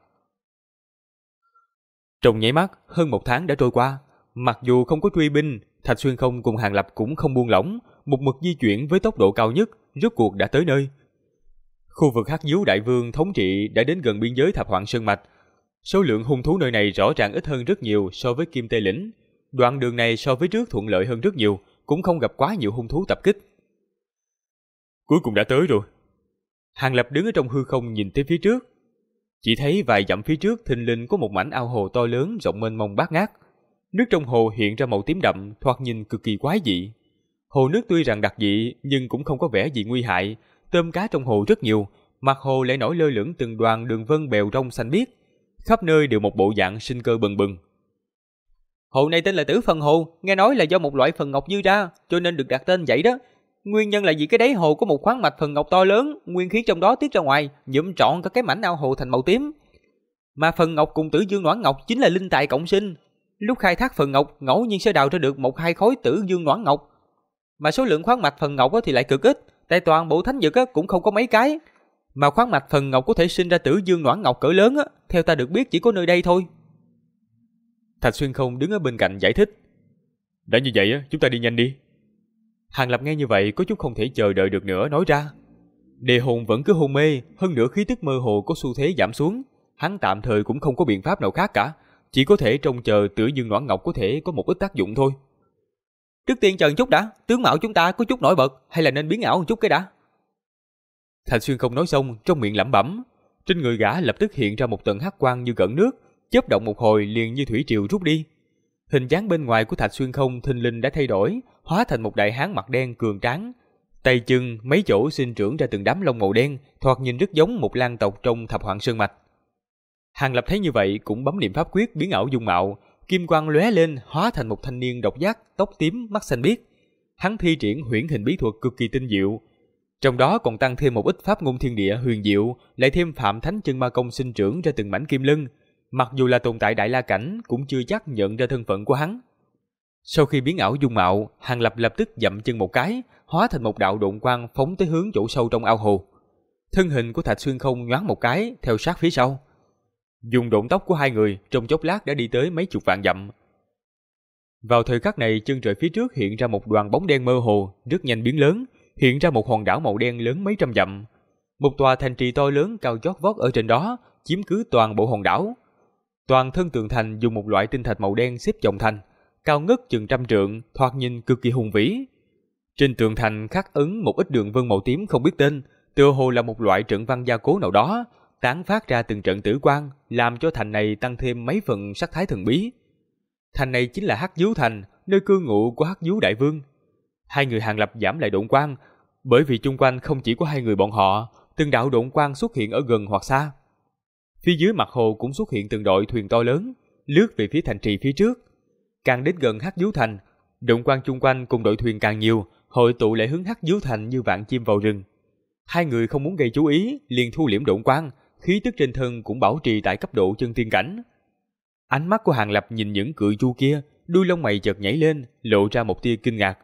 Trong nháy mắt, hơn 1 tháng đã trôi qua, mặc dù không có truy binh, Thạch Xuyên Không cùng Hàng Lập cũng không buông lỏng, một mực di chuyển với tốc độ cao nhất, rốt cuộc đã tới nơi. Khu vực Hắc Dấu Đại Vương thống trị đã đến gần biên giới Thập Hoạn Sơn Mạch. Số lượng hung thú nơi này rõ ràng ít hơn rất nhiều so với Kim Tê Lĩnh. Đoạn đường này so với trước thuận lợi hơn rất nhiều, cũng không gặp quá nhiều hung thú tập kích. Cuối cùng đã tới rồi. Hàng Lập đứng ở trong hư không nhìn tới phía trước. Chỉ thấy vài dặm phía trước thình lình có một mảnh ao hồ to lớn rộng mênh mông bát ngát. Nước trong hồ hiện ra màu tím đậm, thoạt nhìn cực kỳ quái dị. Hồ nước tuy rằng đặc dị nhưng cũng không có vẻ gì nguy hại, tôm cá trong hồ rất nhiều, mặt hồ lại nổi lơ lửng từng đoàn đường vân bèo rong xanh biếc, khắp nơi đều một bộ dạng sinh cơ bừng bừng. Hồ này tên là Tử Phần Hồ, nghe nói là do một loại phần ngọc dư ra, cho nên được đặt tên vậy đó. Nguyên nhân là vì cái đáy hồ có một khoáng mạch phần ngọc to lớn, nguyên khí trong đó tiết ra ngoài, nhuộm trọn cả cái mảnh ao hồ thành màu tím. Mà phần ngọc cùng Tử Dương Noãn Ngọc chính là linh tài cộng sinh. Lúc khai thác phần ngọc, ngẫu nhiên sẽ đào ra được 1-2 khối Tử Dương Noãn Ngọc. Mà số lượng khoáng mạch phần ngọc thì lại cực ít, tại toàn bộ thánh vực cũng không có mấy cái. Mà khoáng mạch phần ngọc có thể sinh ra Tử Dương Noãn Ngọc cỡ lớn theo ta được biết chỉ có nơi đây thôi. Thạch Xuyên Không đứng ở bên cạnh giải thích. Đã như vậy chúng ta đi nhanh đi. Hàng Lập nghe như vậy có chút không thể chờ đợi được nữa nói ra. Đề Hồn vẫn cứ hôn mê, hơn nữa khí tức mơ hồ có xu thế giảm xuống. Hắn tạm thời cũng không có biện pháp nào khác cả, chỉ có thể trông chờ Tử Dương Noãn Ngọc có thể có một ít tác dụng thôi. Trước tiên chờ chút đã, tướng mạo chúng ta có chút nổi bật, hay là nên biến ảo một chút cái đã. Thạch Xuyên Không nói xong, trong miệng lẩm bẩm, trên người gã lập tức hiện ra một tầng hắc quang như gợn nước, chớp động một hồi liền như thủy triều rút đi. Hình dáng bên ngoài của Thạch Xuyên Không thình lình đã thay đổi, hóa thành một đại hán mặt đen cường tráng, tay chân mấy chỗ sinh trưởng ra từng đám lông màu đen, thoạt nhìn rất giống một lang tộc trong Thập Hoạn Sơn Mạch. Hàng Lập thấy như vậy cũng bấm niệm pháp quyết biến ảo dung mạo, kim quang lóe lên hóa thành một thanh niên độc giác, tóc tím, mắt xanh biếc. Hắn thi triển huyễn hình bí thuật cực kỳ tinh diệu, trong đó còn tăng thêm một ít pháp ngôn thiên địa huyền diệu, lại thêm Phạm Thánh Chân Ma Công sinh trưởng ra từng mảnh kim lân. Mặc dù là tồn tại đại la cảnh cũng chưa chắc nhận ra thân phận của hắn. Sau khi biến ảo dung mạo, Hàng Lập lập tức dậm chân một cái, hóa thành một đạo độn quang phóng tới hướng chỗ sâu trong ao hồ. Thân hình của Thạch Xuyên Không nhoáng một cái, theo sát phía sau. Dùng độn tốc của hai người, trong chốc lát đã đi tới mấy chục vạn dặm. Vào thời khắc này, chân trời phía trước hiện ra một đoàn bóng đen mơ hồ, rất nhanh biến lớn, hiện ra một hòn đảo màu đen lớn mấy trăm dặm. Một tòa thành trì to lớn cao chót vót ở trên đó, chiếm cứ toàn bộ hòn đảo. Toàn thân tường thành dùng một loại tinh thạch màu đen xếp chồng thành, cao ngất chừng 100 trượng, thoạt nhìn cực kỳ hùng vĩ. Trên tường thành khắc ấn một ít đường vân màu tím không biết tên, tựa hồ là một loại trận văn gia cố nào đó, tán phát ra từng trận tử quang, làm cho thành này tăng thêm mấy phần sắc thái thần bí. Thành này chính là Hắc Dú Thành, nơi cư ngụ của Hắc Dú Đại Vương. Hai người Hàng Lập giảm lại độn quang, bởi vì chung quanh không chỉ có hai người bọn họ, từng đạo độn quang xuất hiện ở gần hoặc xa. Phía dưới mặt hồ cũng xuất hiện từng đội thuyền to lớn, lướt về phía thành trì phía trước. Càng đến gần Hắc Dú Thành, độn quang chung quanh cùng đội thuyền càng nhiều, hội tụ lại hướng Hắc Dú Thành như vạn chim vào rừng. Hai người không muốn gây chú ý, liền thu liễm độn quang, khí tức trên thân cũng bảo trì tại cấp độ chân tiên cảnh. Ánh mắt của Hàng Lập nhìn những cự chu kia, đuôi lông mày chợt nhảy lên, lộ ra một tia kinh ngạc.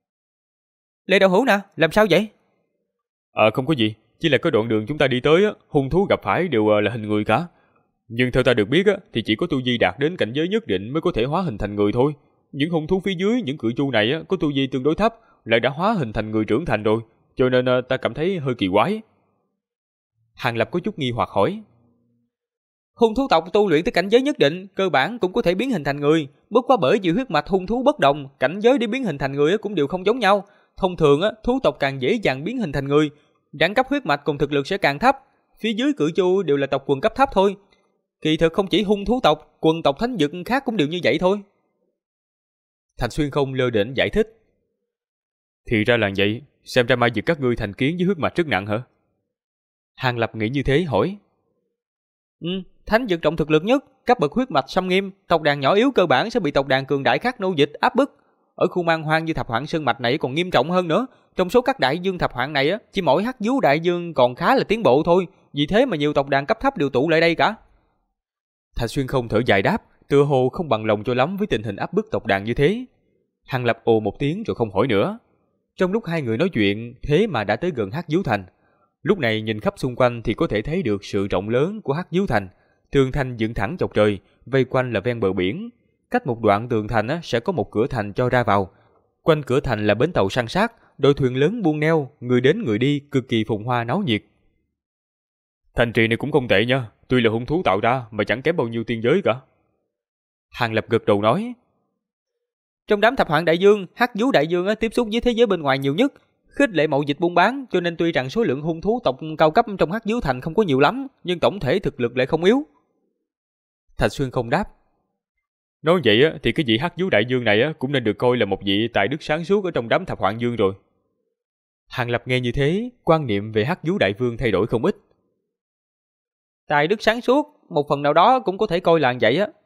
Lê Đạo Hữu nè, làm sao vậy? Không có gì, chỉ là cái đoạn đường chúng ta đi tới, hung thú gặp phải đều là hình người cả. Nhưng theo ta được biết, thì chỉ có tu vi đạt đến cảnh giới nhất định mới có thể hóa hình thành người thôi. Những hung thú phía dưới, những cự chu này có tu vi tương đối thấp, lại đã hóa hình thành người trưởng thành rồi, cho nên ta cảm thấy hơi kỳ quái. Hàng Lập có chút nghi hoặc hỏi. Hung thú tộc tu luyện tới cảnh giới nhất định, cơ bản cũng có thể biến hình thành người, bất quá bởi vì huyết mạch hung thú bất đồng, cảnh giới để biến hình thành người cũng đều không giống nhau. Thông thường thú tộc càng dễ dàng biến hình thành người, đẳng cấp huyết mạch cùng thực lực sẽ càng thấp. Phía dưới cự chu đều là tộc quần cấp thấp thôi. Kỳ thực không chỉ hung thú tộc, quần tộc thánh dực khác cũng đều như vậy thôi. Thạch Xuyên Không lơ đễnh giải thích. Thì ra là vậy, xem ra ma dực các ngươi thành kiến với huyết mạch rất nặng hả? Hàng Lập nghĩ như thế hỏi. Thánh dực trọng thực lực nhất, cấp bậc huyết mạch xâm nghiêm, tộc đàn nhỏ yếu cơ bản sẽ bị tộc đàn cường đại khác nô dịch áp bức. Ở khu man hoang như Thập Hoạn Sơn Mạch này còn nghiêm trọng hơn nữa. Trong số các đại dương thập hoạn này chỉ mỗi Hắc Dú Đại Dương còn khá là tiến bộ thôi, vì thế mà nhiều tộc đàn cấp thấp đều tụ lại đây cả. Thạch Xuyên Không thở dài đáp, tựa hồ không bằng lòng cho lắm với tình hình áp bức tộc đàn như thế. Hàng Lập ồ một tiếng rồi không hỏi nữa. Trong lúc hai người nói chuyện, thế mà đã tới gần Hắc Dú Thành. Lúc này nhìn khắp xung quanh thì có thể thấy được sự rộng lớn của Hắc Dú Thành. Tường thành dựng thẳng chọc trời, vây quanh là ven bờ biển. Cách một đoạn tường thành sẽ có một cửa thành cho ra vào. Quanh cửa thành là bến tàu săn sát, đội thuyền lớn buông neo, người đến người đi, cực kỳ phồn hoa náo nhiệt. Thành trì này cũng không tệ nha, tuy là hung thú tạo ra mà chẳng kém bao nhiêu tiên giới cả. Hàng Lập gật đầu nói. Trong đám thập hoạn đại dương, Hắc Dú Đại Dương tiếp xúc với thế giới bên ngoài nhiều nhất, khích lệ mậu dịch buôn bán, cho nên tuy rằng số lượng hung thú tộc cao cấp trong Hắc Dú Thành không có nhiều lắm, nhưng tổng thể thực lực lại không yếu. Thạch Xuyên Không đáp. Nói vậy thì cái vị Hắc Dú Đại Dương này cũng nên được coi là một vị tài đức sáng suốt ở trong đám thập hoạn dương rồi. Hàng Lập nghe như thế, quan niệm về Hắc Dú Đại Vương thay đổi không ít. Tài đức sáng suốt, một phần nào đó cũng có thể coi là vậy á.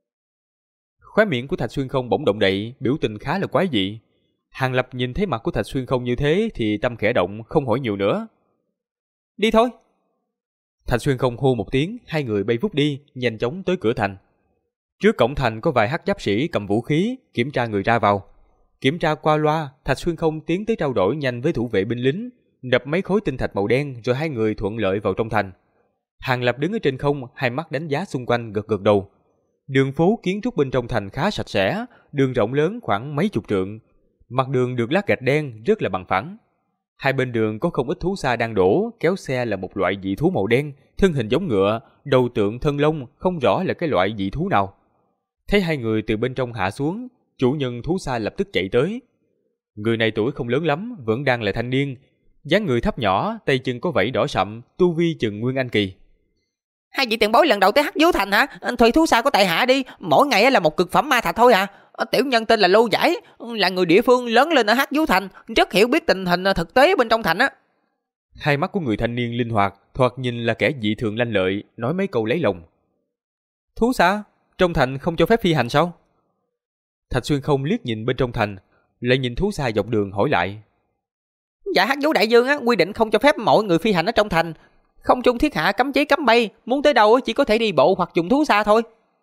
Khóe miệng của Thạch Xuyên Không bỗng động đậy, biểu tình khá là quái dị. Hàng Lập nhìn thấy mặt của Thạch Xuyên Không như thế thì tâm khẽ động, không hỏi nhiều nữa. Đi thôi. Thạch Xuyên Không hô một tiếng, hai người bay vút đi, nhanh chóng tới cửa thành. Trước cổng thành có vài hắc giáp sĩ cầm vũ khí, kiểm tra người ra vào. Kiểm tra qua loa, Thạch Xuyên Không tiến tới trao đổi nhanh với thủ vệ binh lính, đập mấy khối tinh thạch màu đen rồi hai người thuận lợi vào trong thành. Hàng Lập đứng ở trên không, hai mắt đánh giá xung quanh gật gật đầu. Đường phố kiến trúc bên trong thành khá sạch sẽ, đường rộng lớn khoảng mấy chục trượng. Mặt đường được lát gạch đen rất là bằng phẳng. Hai bên đường có không ít thú xa đang đổ, kéo xe là một loại dị thú màu đen, thân hình giống ngựa, đầu tượng thân lông, không rõ là cái loại dị thú nào. Thấy hai người từ bên trong hạ xuống, chủ nhân thú xa lập tức chạy tới. Người này tuổi không lớn lắm, vẫn đang là thanh niên, dáng người thấp nhỏ, tay chân có vảy đỏ sậm, tu vi chừng nguyên anh kỳ. Hai vị tiền bối lần đầu tới Hắc Dú Thành hả? Thuê thú xa của tại hạ đi, mỗi ngày là một cực phẩm ma thạch thôi à. Tiểu nhân tên là Lô Giải, là người địa phương lớn lên ở Hắc Dú Thành, rất hiểu biết tình hình thực tế bên trong thành á. Hai mắt của người thanh niên linh hoạt, thoạt nhìn là kẻ dị thường lanh lợi, nói mấy câu lấy lòng. Thú xa? Trong thành không cho phép phi hành sao? Thạch Xuyên Không liếc nhìn bên trong thành, lại nhìn thú xa dọc đường hỏi lại. Dạ Hắc Dú Đại Dương quy định không cho phép mọi người phi hành ở trong thành. Không trung thiết hạ cấm chế cấm bay, muốn tới đâu chỉ có thể đi bộ hoặc dùng thú xa thôi.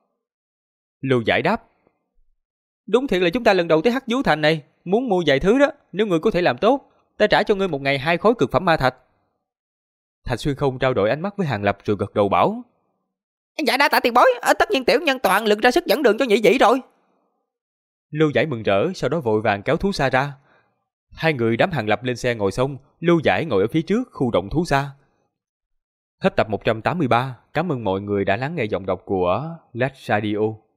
Lô Giải đáp. Đúng thiệt là chúng ta lần đầu tới Hắc Dú Thành này, muốn mua vài thứ đó, nếu người có thể làm tốt, ta trả cho ngươi một ngày 2 khối cực phẩm ma thạch. Thạch Xuyên Không trao đổi ánh mắt với Hàng Lập rồi gật đầu bảo. Dạ đã tạ tiền bối, tất nhiên tiểu nhân toàn lực ra sức dẫn đường cho nhị vị rồi. Lưu Giải mừng rỡ, sau đó vội vàng kéo thú xa ra. Hai người đám Hàng Lập lên xe ngồi xong, Lưu Giải ngồi ở phía trước khu động thú xa. Hết tập 183, cảm ơn mọi người đã lắng nghe giọng đọc của Lách Radio.